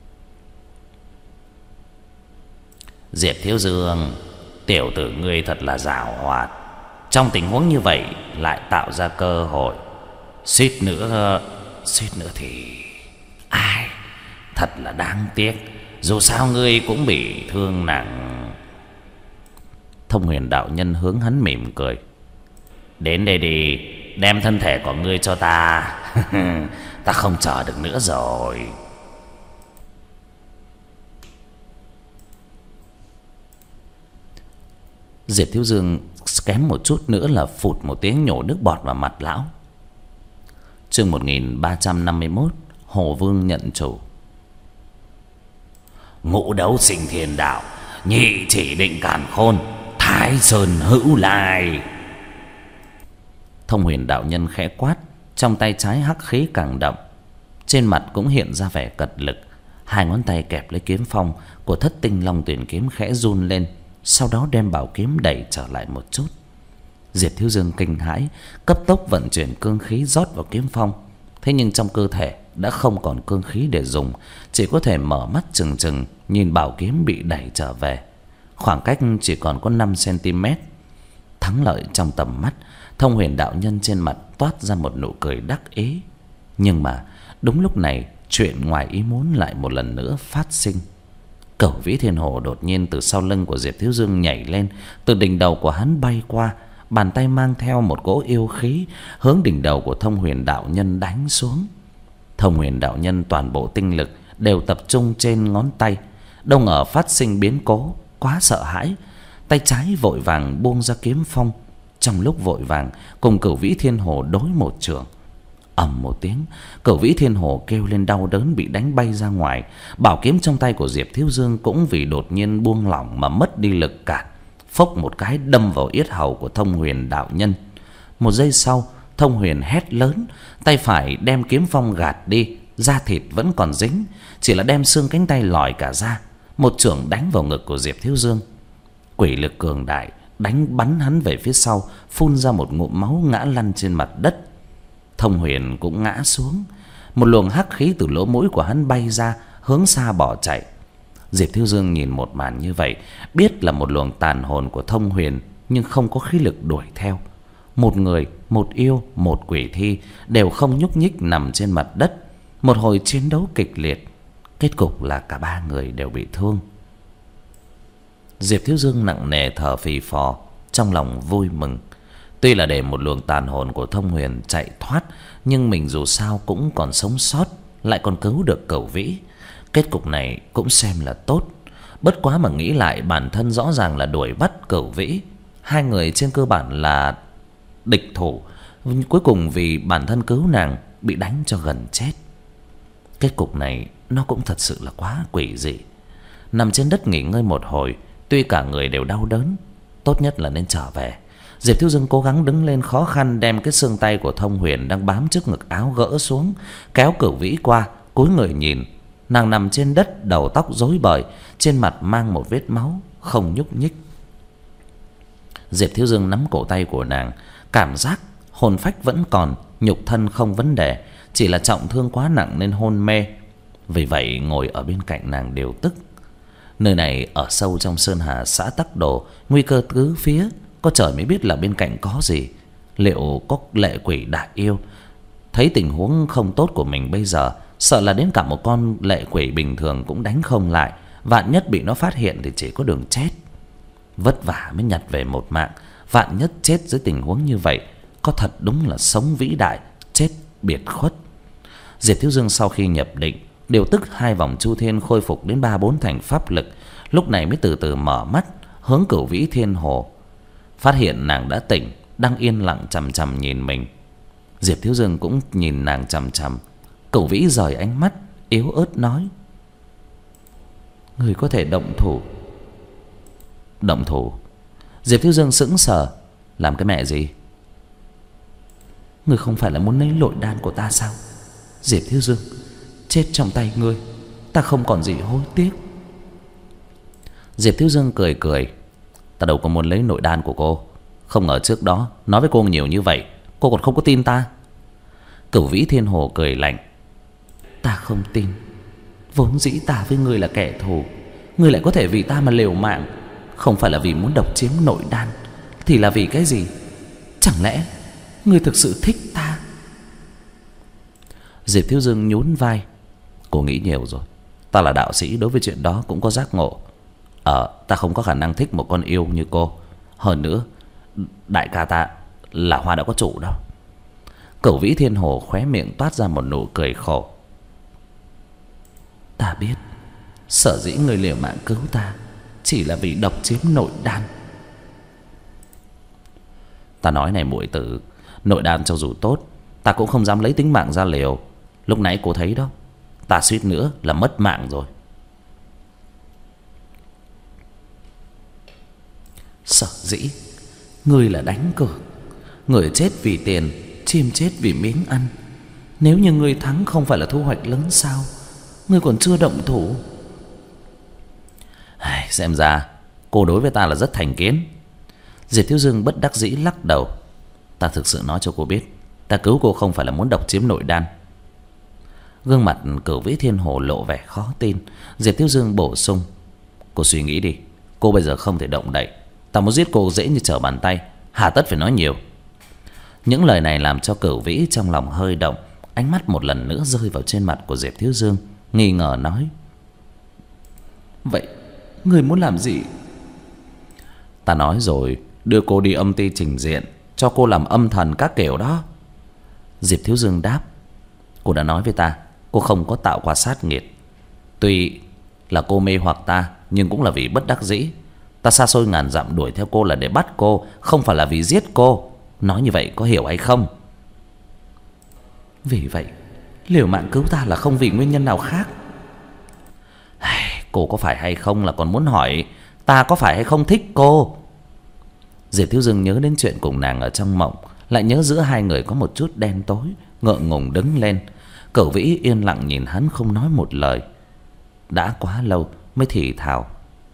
Diệp Thiếu Dương, tiểu tử ngươi thật là giàu hoạt. Trong tình huống như vậy lại tạo ra cơ hội. Suýt nữa Suýt nữa thì ai, thật là đáng tiếc. Dù sao ngươi cũng bị thương nặng. Thông Huyền đạo nhân hướng hắn mỉm cười. Đến đây đi, đem thân thể của ngươi cho ta. Ta không chờ được nữa rồi. Diệp Thiếu Dương kém một chút nữa là phụt một tiếng nhổ nước bọt vào mặt lão. Chương một nghìn ba trăm năm mươi mốt, Hồ Vương nhận chủ. Ngũ đấu sinh thiên đạo, nhị chỉ định càn khôn, Thái Sơn hữu lai. Thông Huyền đạo nhân khẽ quát, trong tay trái hắc khí càng đậm, trên mặt cũng hiện ra vẻ cật lực. Hai ngón tay kẹp lấy kiếm phong của Thất Tinh Long Tuyển kiếm khẽ run lên, sau đó đem bảo kiếm đẩy trở lại một chút. Diệp Thiếu Dương kinh hãi, cấp tốc vận chuyển cương khí rót vào kiếm phong. Thế nhưng trong cơ thể đã không còn cương khí để dùng, chỉ có thể mở mắt trừng trừng nhìn bảo kiếm bị đẩy trở về. Khoảng cách chỉ còn có năm xăng-ti-mét. Thắng lợi trong tầm mắt, Thông Huyền đạo nhân trên mặt toát ra một nụ cười đắc ý. Nhưng mà đúng lúc này, chuyện ngoài ý muốn lại một lần nữa phát sinh. Cẩu Vĩ Thiên Hồ đột nhiên từ sau lưng của Diệp Thiếu Dương nhảy lên, từ đỉnh đầu của hắn bay qua, bàn tay mang theo một cỗ yêu khí hướng đỉnh đầu của Thông Huyền đạo nhân đánh xuống. Thông Huyền đạo nhân toàn bộ tinh lực đều tập trung trên ngón tay, đâu ngờ phát sinh biến cố, quá sợ hãi, tay trái vội vàng buông ra kiếm phong, trong lúc vội vàng cùng Cẩu Vĩ Thiên Hồ đối một chưởng. Ầm một tiếng, Cẩu Vĩ Thiên Hồ kêu lên đau đớn, bị đánh bay ra ngoài. Bảo kiếm trong tay của Diệp Thiếu Dương cũng vì đột nhiên buông lỏng mà mất đi lực cản, phốc một cái đâm vào yết hầu của Thông Huyền đạo nhân. Một giây sau, Thông Huyền hét lớn, tay phải đem kiếm phong gạt đi, da thịt vẫn còn dính, chỉ là đem xương cánh tay lòi cả ra, một chưởng đánh vào ngực của Diệp Thiếu Dương. Quỷ lực cường đại đánh bắn hắn về phía sau, phun ra một ngụm máu ngã lăn trên mặt đất. Thông Huyền cũng ngã xuống, một luồng hắc khí từ lỗ mũi của hắn bay ra, hướng xa bỏ chạy. Diệp Thiếu Dương nhìn một màn như vậy, biết là một luồng tàn hồn của Thông Huyền, nhưng không có khí lực đuổi theo. Một người, một yêu, một quỷ thi đều không nhúc nhích nằm trên mặt đất. Một hồi chiến đấu kịch liệt, kết cục là cả ba người đều bị thương. Diệp Thiếu Dương nặng nề thở phì phò, trong lòng vui mừng. Tuy là để một luồng tàn hồn của Thông Huyền chạy thoát, nhưng mình dù sao cũng còn sống sót, lại còn cứu được Cẩu Vĩ. Kết cục này cũng xem là tốt. Bất quá mà nghĩ lại, bản thân rõ ràng là đuổi bắt Cẩu Vĩ, hai người trên cơ bản là địch thủ, cuối cùng vì bản thân cứu nàng bị đánh cho gần chết. Kết cục này nó cũng thật sự là quá quỷ dị. Nằm trên đất nghỉ ngơi một hồi, tuy cả người đều đau đớn, tốt nhất là nên trở về. Diệp Thiếu Dương cố gắng đứng lên, khó khăn đem cái xương tay của Thông Huyền đang bám trước ngực áo gỡ xuống, kéo Cẩu Vĩ qua, cúi người nhìn. Nàng nằm trên đất, đầu tóc rối bời, trên mặt mang một vết máu, không nhúc nhích. Diệp Thiếu Dương nắm cổ tay của nàng, cảm giác hồn phách vẫn còn, nhục thân không vấn đề, chỉ là trọng thương quá nặng nên hôn mê. Vì vậy ngồi ở bên cạnh nàng điều tức. Nơi này ở sâu trong sơn hà xã Tắc Đồ, nguy cơ tứ phía, có trời mới biết là bên cạnh có gì. Liệu có lệ quỷ đại yêu? Thấy tình huống không tốt của mình bây giờ, sợ là đến cả một con lệ quỷ bình thường cũng đánh không lại. Vạn nhất bị nó phát hiện thì chỉ có đường chết. Vất vả mới nhặt về một mạng, vạn nhất chết dưới tình huống như vậy, có thật đúng là sống vĩ đại, chết biệt khuất. Diệp Thiếu Dương sau khi nhập định, điều tức hai vòng chu thiên, khôi phục đến ba bốn thành pháp lực, lúc này mới từ từ mở mắt, hướng Cẩu Vĩ Thiên Hồ. Phát hiện nàng đã tỉnh, đang yên lặng chằm chằm nhìn mình. Diệp Thiếu Dương cũng nhìn nàng chằm chằm. Cẩu Vĩ rời ánh mắt, yếu ớt nói: "Người có thể động thủ." Động thủ? Diệp Thiếu Dương sững sờ. Làm cái mẹ gì? Người không phải là muốn lấy nội đan của ta sao? Diệp Thiếu Dương, chết trong tay ngươi, ta không còn gì hối tiếc. Diệp Thiếu Dương cười cười: Ta đâu có muốn lấy nội đan của cô. Không ngờ trước đó nói với cô nhiều như vậy, cô còn không có tin ta. Cẩu Vĩ Thiên Hồ cười lạnh: Ta không tin. Vốn dĩ ta với ngươi là kẻ thù, ngươi lại có thể vì ta mà liều mạng. Không phải là vì muốn độc chiếm nội đan thì là vì cái gì? Chẳng lẽ ngươi thực sự thích ta? Diệp Thiếu Dương nhún vai: Cô nghĩ nhiều rồi. Ta là đạo sĩ, đối với chuyện đó cũng có giác ngộ. Ờ, ta không có khả năng thích một con yêu như cô. Hơn nữa, đại ca ta là Hoa đã có chủ đâu. Cẩu Vĩ Thiên Hồ khóe miệng toát ra một nụ cười khổ: Ta biết, sở dĩ người liều mạng cứu ta chỉ là vì độc chiếm nội đan. Ta nói này muội tử, nội đan cho dù tốt, ta cũng không dám lấy tính mạng ra liều. Lúc nãy cô thấy đó, ta suýt nữa là mất mạng rồi. Sở dĩ ngươi là đánh cược, người chết vì tiền, chim chết vì miếng ăn. Nếu như ngươi thắng không phải là thu hoạch lớn sao? Ngươi còn chưa động thủ. Ai, xem ra cô đối với ta là rất thành kiến. Diệp Thiếu Dương bất đắc dĩ lắc đầu: Ta thực sự nói cho cô biết, ta cứu cô không phải là muốn độc chiếm nội đan. Gương mặt Cẩu Vĩ Thiên Hồ lộ vẻ khó tin. Diệp Thiếu Dương bổ sung: Cô suy nghĩ đi, cô bây giờ không thể động đậy. Ta muốn giết cô dễ như trở bàn tay, hà tất phải nói nhiều. Những lời này làm cho Cẩu Vĩ trong lòng hơi động, ánh mắt một lần nữa rơi vào trên mặt của Diệp Thiếu Dương, nghi ngờ nói: Vậy người muốn làm gì? Ta nói rồi, đưa cô đi âm ty trình diện, cho cô làm âm thần các kiểu đó. Diệp Thiếu Dương đáp. Cô đã nói với ta cô không có tạo qua sát nghiệt. Tuy là cô mê hoặc ta, nhưng cũng là vì bất đắc dĩ. Ta xa xôi ngàn dặm đuổi theo cô là để bắt cô, không phải là vì giết cô. Nói như vậy có hiểu hay không? Vì vậy liều mạng cứu ta là không vì nguyên nhân nào khác. Cô có phải hay không là còn muốn hỏi ta có phải hay không thích cô. Diệp Thiếu Dương nhớ đến chuyện cùng nàng ở trong mộng, lại nhớ giữa hai người có một chút đen tối, ngượng ngùng đứng lên. Cửu Vĩ yên lặng nhìn hắn không nói một lời. Đã quá lâu mới thì thào.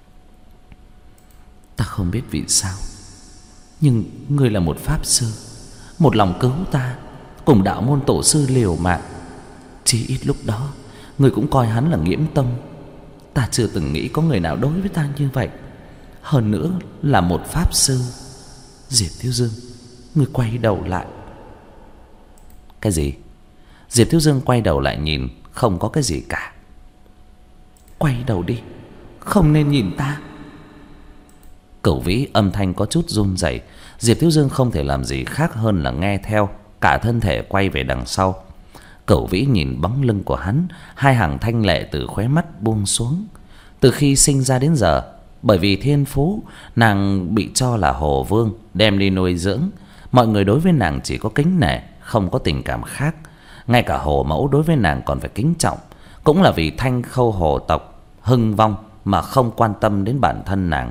Ta không biết vì sao, nhưng ngươi là một pháp sư, một lòng cứu ta, cùng đạo môn tổ sư liều mạng. Chí ít lúc đó ngươi cũng coi hắn là Nghiễm Tông. Ta chưa từng nghĩ có người nào đối với ta như vậy, hơn nữa là một pháp sư. Diệp Thiếu Dương, ngươi quay đầu lại. Cái gì? Diệp Thiếu Dương quay đầu lại nhìn, không có cái gì cả. Quay đầu đi, không nên nhìn ta. Cửu Vĩ âm thanh có chút run rẩy. Diệp Thiếu Dương không thể làm gì khác hơn là nghe theo, cả thân thể quay về đằng sau. Cửu Vĩ nhìn bóng lưng của hắn, hai hàng thanh lệ từ khóe mắt buông xuống. Từ khi sinh ra đến giờ, bởi vì thiên phú, nàng bị cho là hồ vương, đem đi nuôi dưỡng. Mọi người đối với nàng chỉ có kính nể, không có tình cảm khác. Ngay cả hồ mẫu đối với nàng còn phải kính trọng. Cũng là vì Thanh Khâu hồ tộc hưng vong mà không quan tâm đến bản thân nàng.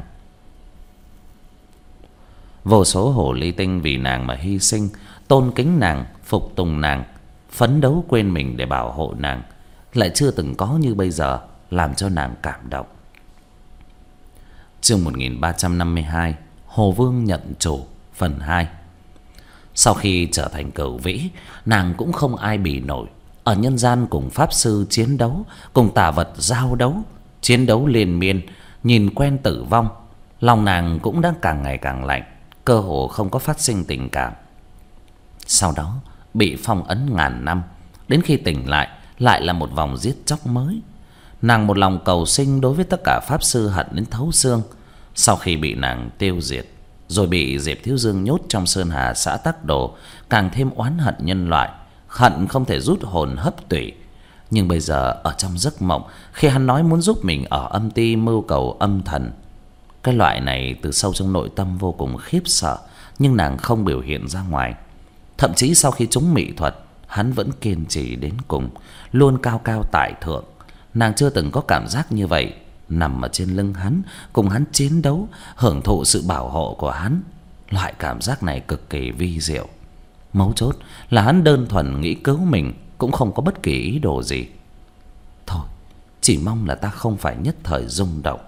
Vô số hồ ly tinh vì nàng mà hy sinh, tôn kính nàng, phục tùng nàng, phấn đấu quên mình để bảo hộ nàng, lại chưa từng có như bây giờ, làm cho nàng cảm động. Chương một nghìn ba trăm năm mươi hai, Hồ Vương nhận chủ, phần hai. Sau khi trở thành Cửu Vĩ, nàng cũng không ai bì nổi. Ở nhân gian cùng pháp sư chiến đấu, cùng tà vật giao đấu, chiến đấu liên miên, nhìn quen tử vong, lòng nàng cũng đang càng ngày càng lạnh, cơ hồ không có phát sinh tình cảm. Sau đó bị phong ấn ngàn năm, đến khi tỉnh lại lại là một vòng giết chóc mới. Nàng một lòng cầu sinh đối với tất cả pháp sư hận đến thấu xương. Sau khi bị nàng tiêu diệt, rồi bị Diệp Thiếu Dương nhốt trong sơn hà xã Tắc Đồ, càng thêm oán hận nhân loại, hận không thể rút hồn hấp tủy. Nhưng bây giờ ở trong giấc mộng, khi hắn nói muốn giúp mình ở âm ty mưu cầu âm thần, cái loại này từ sâu trong nội tâm vô cùng khiếp sợ, nhưng nàng không biểu hiện ra ngoài. Thậm chí sau khi trúng mị thuật, hắn vẫn kiên trì đến cùng, luôn cao cao tại thượng. Nàng chưa từng có cảm giác như vậy, nằm ở trên lưng hắn, cùng hắn chiến đấu, hưởng thụ sự bảo hộ của hắn. Loại cảm giác này cực kỳ vi diệu. Mấu chốt là hắn đơn thuần nghĩ cứu mình, cũng không có bất kỳ ý đồ gì. Thôi, chỉ mong là ta không phải nhất thời rung động.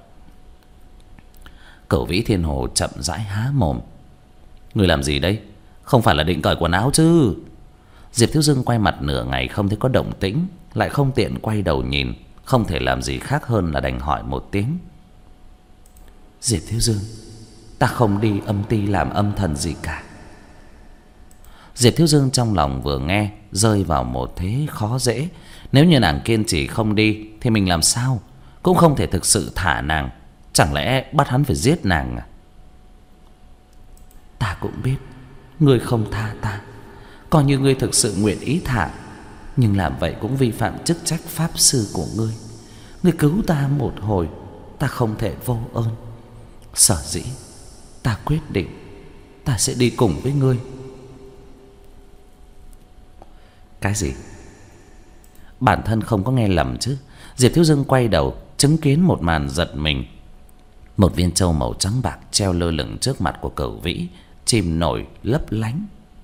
Cửu Vĩ Thiên Hồ chậm rãi há mồm. Người làm gì đây? Không phải là định cởi quần áo chứ? Diệp Thiếu Dương quay mặt nửa ngày không thấy có động tĩnh, lại không tiện quay đầu nhìn, không thể làm gì khác hơn là đành hỏi một tiếng. Diệp Thiếu Dương, ta không đi âm ty làm âm thần gì cả. Diệp Thiếu Dương trong lòng vừa nghe rơi vào một thế khó dễ. Nếu như nàng kiên trì không đi thì mình làm sao? Cũng không thể thực sự thả nàng. Chẳng lẽ bắt hắn phải giết nàng à? Ta cũng biết ngươi không tha ta, coi như ngươi thực sự nguyện ý thả, nhưng làm vậy cũng vi phạm chức trách pháp sư của ngươi. Ngươi cứu ta một hồi, ta không thể vô ơn. Sở dĩ ta quyết định ta sẽ đi cùng với ngươi. Cái gì? Bản thân không có nghe lầm chứ? Diệp Thiếu Dương quay đầu chứng kiến một màn giật mình. Một viên châu màu trắng bạc treo lơ lửng trước mặt của Cửu Vĩ, chìm nổi lấp lánh.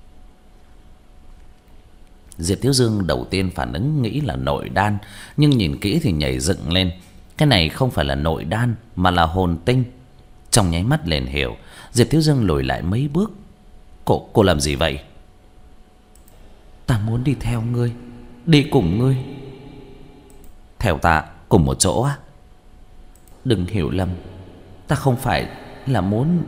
Diệp Thiếu Dương đầu tiên phản ứng nghĩ là nội đan, nhưng nhìn kỹ thì nhảy dựng lên. Cái này không phải là nội đan mà là hồn tinh. Trong nháy mắt liền hiểu. Diệp Thiếu Dương lùi lại mấy bước. Cô, cô làm gì vậy? Ta muốn đi theo ngươi, đi cùng ngươi. Theo ta cùng một chỗ á? Đừng hiểu lầm, ta không phải là muốn.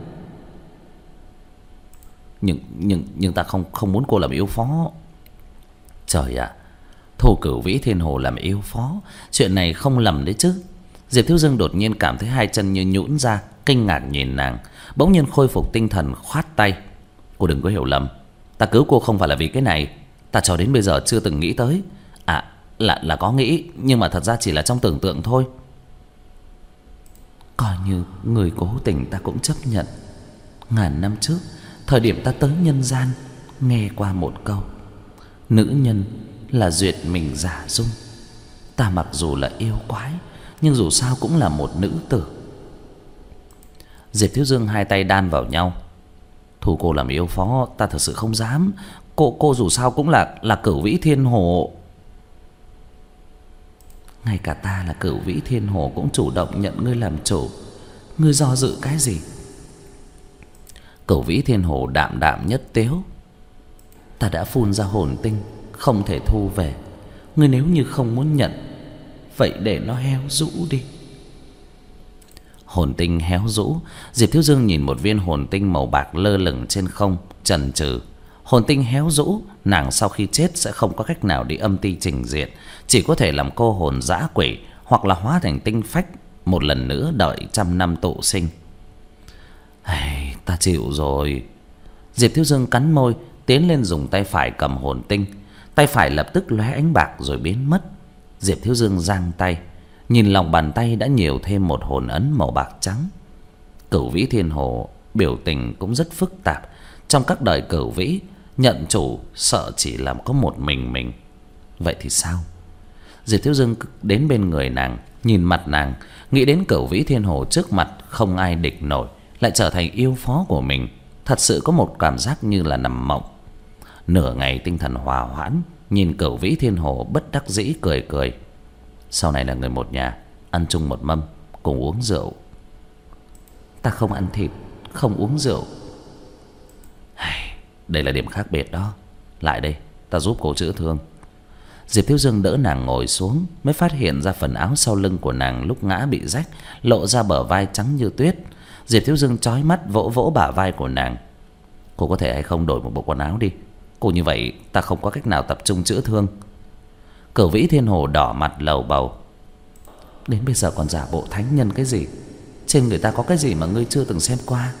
Nhưng nhưng nhưng ta không không muốn cô làm yêu phó. Trời ạ, thu Cửu Vĩ Thiên Hồ làm yêu phó, chuyện này không lầm đấy chứ. Diệp Thiếu Dương đột nhiên cảm thấy hai chân như nhũn ra, kinh ngạc nhìn nàng, bỗng nhiên khôi phục tinh thần, khoát tay. Cô đừng có hiểu lầm, ta cứu cô không phải là vì cái này. Ta cho đến bây giờ chưa từng nghĩ tới. À, là là có nghĩ, nhưng mà thật ra chỉ là trong tưởng tượng thôi. Coi như người cố tình ta cũng chấp nhận. Ngàn năm trước, thời điểm ta tới nhân gian, nghe qua một câu: nữ nhân là duyệt mình giả dung. Ta mặc dù là yêu quái, nhưng dù sao cũng là một nữ tử. Diệp Thiếu Dương hai tay đan vào nhau. Thu cô làm yêu phó ta thật sự không dám. Cô cô dù sao cũng là là Cửu Vĩ Thiên Hồ. Ngay cả ta là Cửu Vĩ Thiên Hồ cũng chủ động nhận ngươi làm chủ. Ngươi do dự cái gì? Cửu Vĩ Thiên Hồ đạm đạm nhất tếu. Ta đã phun ra hồn tinh, không thể thu về. Ngươi nếu như không muốn nhận, vậy để nó héo rũ đi. Hồn tinh héo rũ. Diệp Thiếu Dương nhìn một viên hồn tinh màu bạc lơ lửng trên không, chần chừ. Hồn tinh héo rũ, nàng sau khi chết sẽ không có cách nào đi âm ti trình diện, chỉ có thể làm cô hồn dã quỷ, hoặc là hóa thành tinh phách, một lần nữa đợi trăm năm tụ sinh. Ai, ta chịu rồi. Diệp Thiếu Dương cắn môi, tiến lên dùng tay phải cầm hồn tinh. Tay phải lập tức lóe ánh bạc rồi biến mất. Diệp Thiếu Dương giang tay, nhìn lòng bàn tay đã nhiều thêm một hồn ấn màu bạc trắng. Cửu Vĩ Thiên Hồ biểu tình cũng rất phức tạp. Trong các đời Cửu Vĩ, nhận chủ sợ chỉ là có một mình mình. Vậy thì sao? Diệp Thiếu Dương đến bên người nàng, nhìn mặt nàng, nghĩ đến Cửu Vĩ Thiên Hồ trước mặt không ai địch nổi, lại trở thành yêu phó của mình. Thật sự có một cảm giác như là nằm mộng. Nửa ngày tinh thần hòa hoãn, nhìn Cửu Vĩ Thiên Hồ bất đắc dĩ cười cười. Sau này là người một nhà, ăn chung một mâm, cùng uống rượu. Ta không ăn thịt, không uống rượu. Đây là điểm khác biệt đó. Lại đây, ta giúp cô chữa thương. Diệp Thiếu Dương đỡ nàng ngồi xuống, mới phát hiện ra phần áo sau lưng của nàng lúc ngã bị rách, lộ ra bờ vai trắng như tuyết. Diệp Thiếu Dương chói mắt vỗ vỗ bả vai của nàng. Cô có thể hay không đổi một bộ quần áo đi? Cô như vậy ta không có cách nào tập trung chữa thương. Cửu Vĩ Thiên Hồ đỏ mặt lầu bầu. Đến bây giờ còn giả bộ thánh nhân cái gì? Trên người ta có cái gì mà ngươi chưa từng xem qua?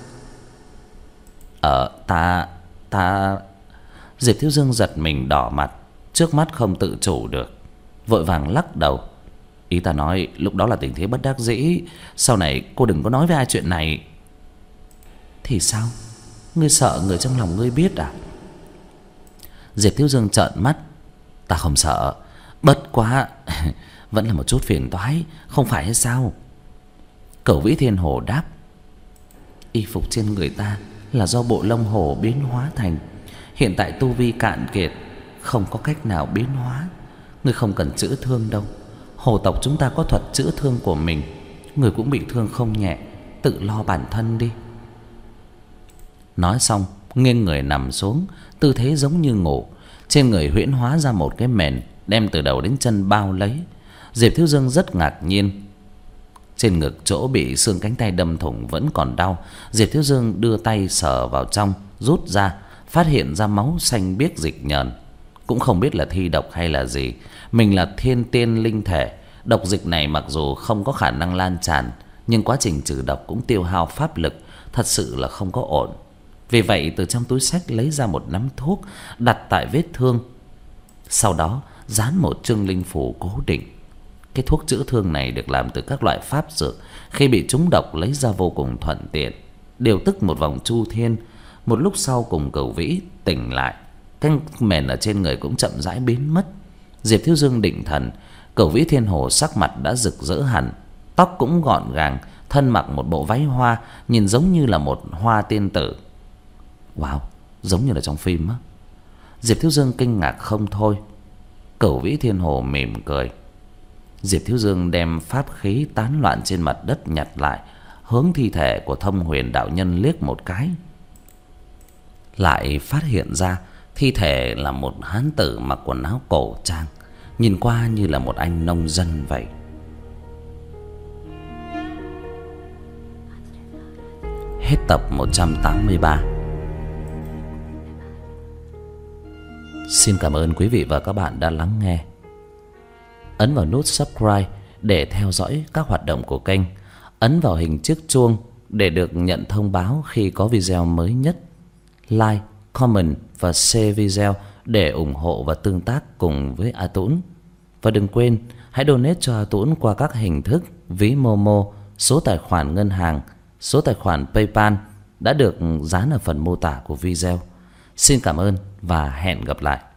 Ờ, ta... ta... Diệp Thiếu Dương giật mình đỏ mặt, trước mắt không tự chủ được, vội vàng lắc đầu. Ý ta nói lúc đó là tình thế bất đắc dĩ. Sau này cô đừng có nói với ai chuyện này. Thì sao? Ngươi sợ người trong lòng ngươi biết à? Diệp Thiếu Dương trợn mắt. Ta không sợ, bất quá vẫn là một chút phiền toái, không phải hay sao? Cửu Vĩ Thiên Hồ đáp. Y phục trên người ta là do bộ lông hổ biến hóa thành. Hiện tại tu vi cạn kiệt, không có cách nào biến hóa. Ngươi không cần chữa thương đâu. Hồ tộc chúng ta có thuật chữa thương của mình. Ngươi cũng bị thương không nhẹ, tự lo bản thân đi. Nói xong, nghiêng người nằm xuống, tư thế giống như ngủ. Trên người huyễn hóa ra một cái mền, đem từ đầu đến chân bao lấy. Diệp Thiếu Dương rất ngạc nhiên. Trên ngực chỗ bị xương cánh tay đâm thủng vẫn còn đau. Diệp Thiếu Dương đưa tay sờ vào trong, rút ra, phát hiện ra máu xanh biếc dịch nhờn. Cũng không biết là thi độc hay là gì. Mình là thiên tiên linh thể, độc dịch này mặc dù không có khả năng lan tràn, nhưng quá trình trừ độc cũng tiêu hao pháp lực, thật sự là không có ổn. Vì vậy từ trong túi xách lấy ra một nắm thuốc, đặt tại vết thương. Sau đó dán một chương linh phù cố định. Cái thuốc chữa thương này được làm từ các loại pháp dược, khi bị trúng độc lấy ra vô cùng thuận tiện. Điều tức một vòng chu thiên. Một lúc sau cùng Cửu Vĩ tỉnh lại, cái mền ở trên người cũng chậm rãi biến mất. Diệp Thiếu Dương định thần, Cửu Vĩ Thiên Hồ sắc mặt đã rực rỡ hẳn, tóc cũng gọn gàng, thân mặc một bộ váy hoa, nhìn giống như là một hoa tiên tử. Wow, giống như là trong phim á. Diệp Thiếu Dương kinh ngạc không thôi. Cửu Vĩ Thiên Hồ mỉm cười. Diệp Thiếu Dương đem pháp khí tán loạn trên mặt đất nhặt lại, hướng thi thể của Thông Huyền đạo nhân liếc một cái. Lại phát hiện ra thi thể là một hán tử mặc quần áo cổ trang, nhìn qua như là một anh nông dân vậy. Hết tập một trăm tám mươi ba. Xin cảm ơn quý vị và các bạn đã lắng nghe. Ấn vào nút subscribe để theo dõi các hoạt động của kênh. Ấn vào hình chiếc chuông để được nhận thông báo khi có video mới nhất. Like, comment và share video để ủng hộ và tương tác cùng với A Tũng. Và đừng quên hãy donate cho A Tũng qua các hình thức ví Momo, số tài khoản ngân hàng, số tài khoản PayPal đã được dán ở phần mô tả của video. Xin cảm ơn và hẹn gặp lại.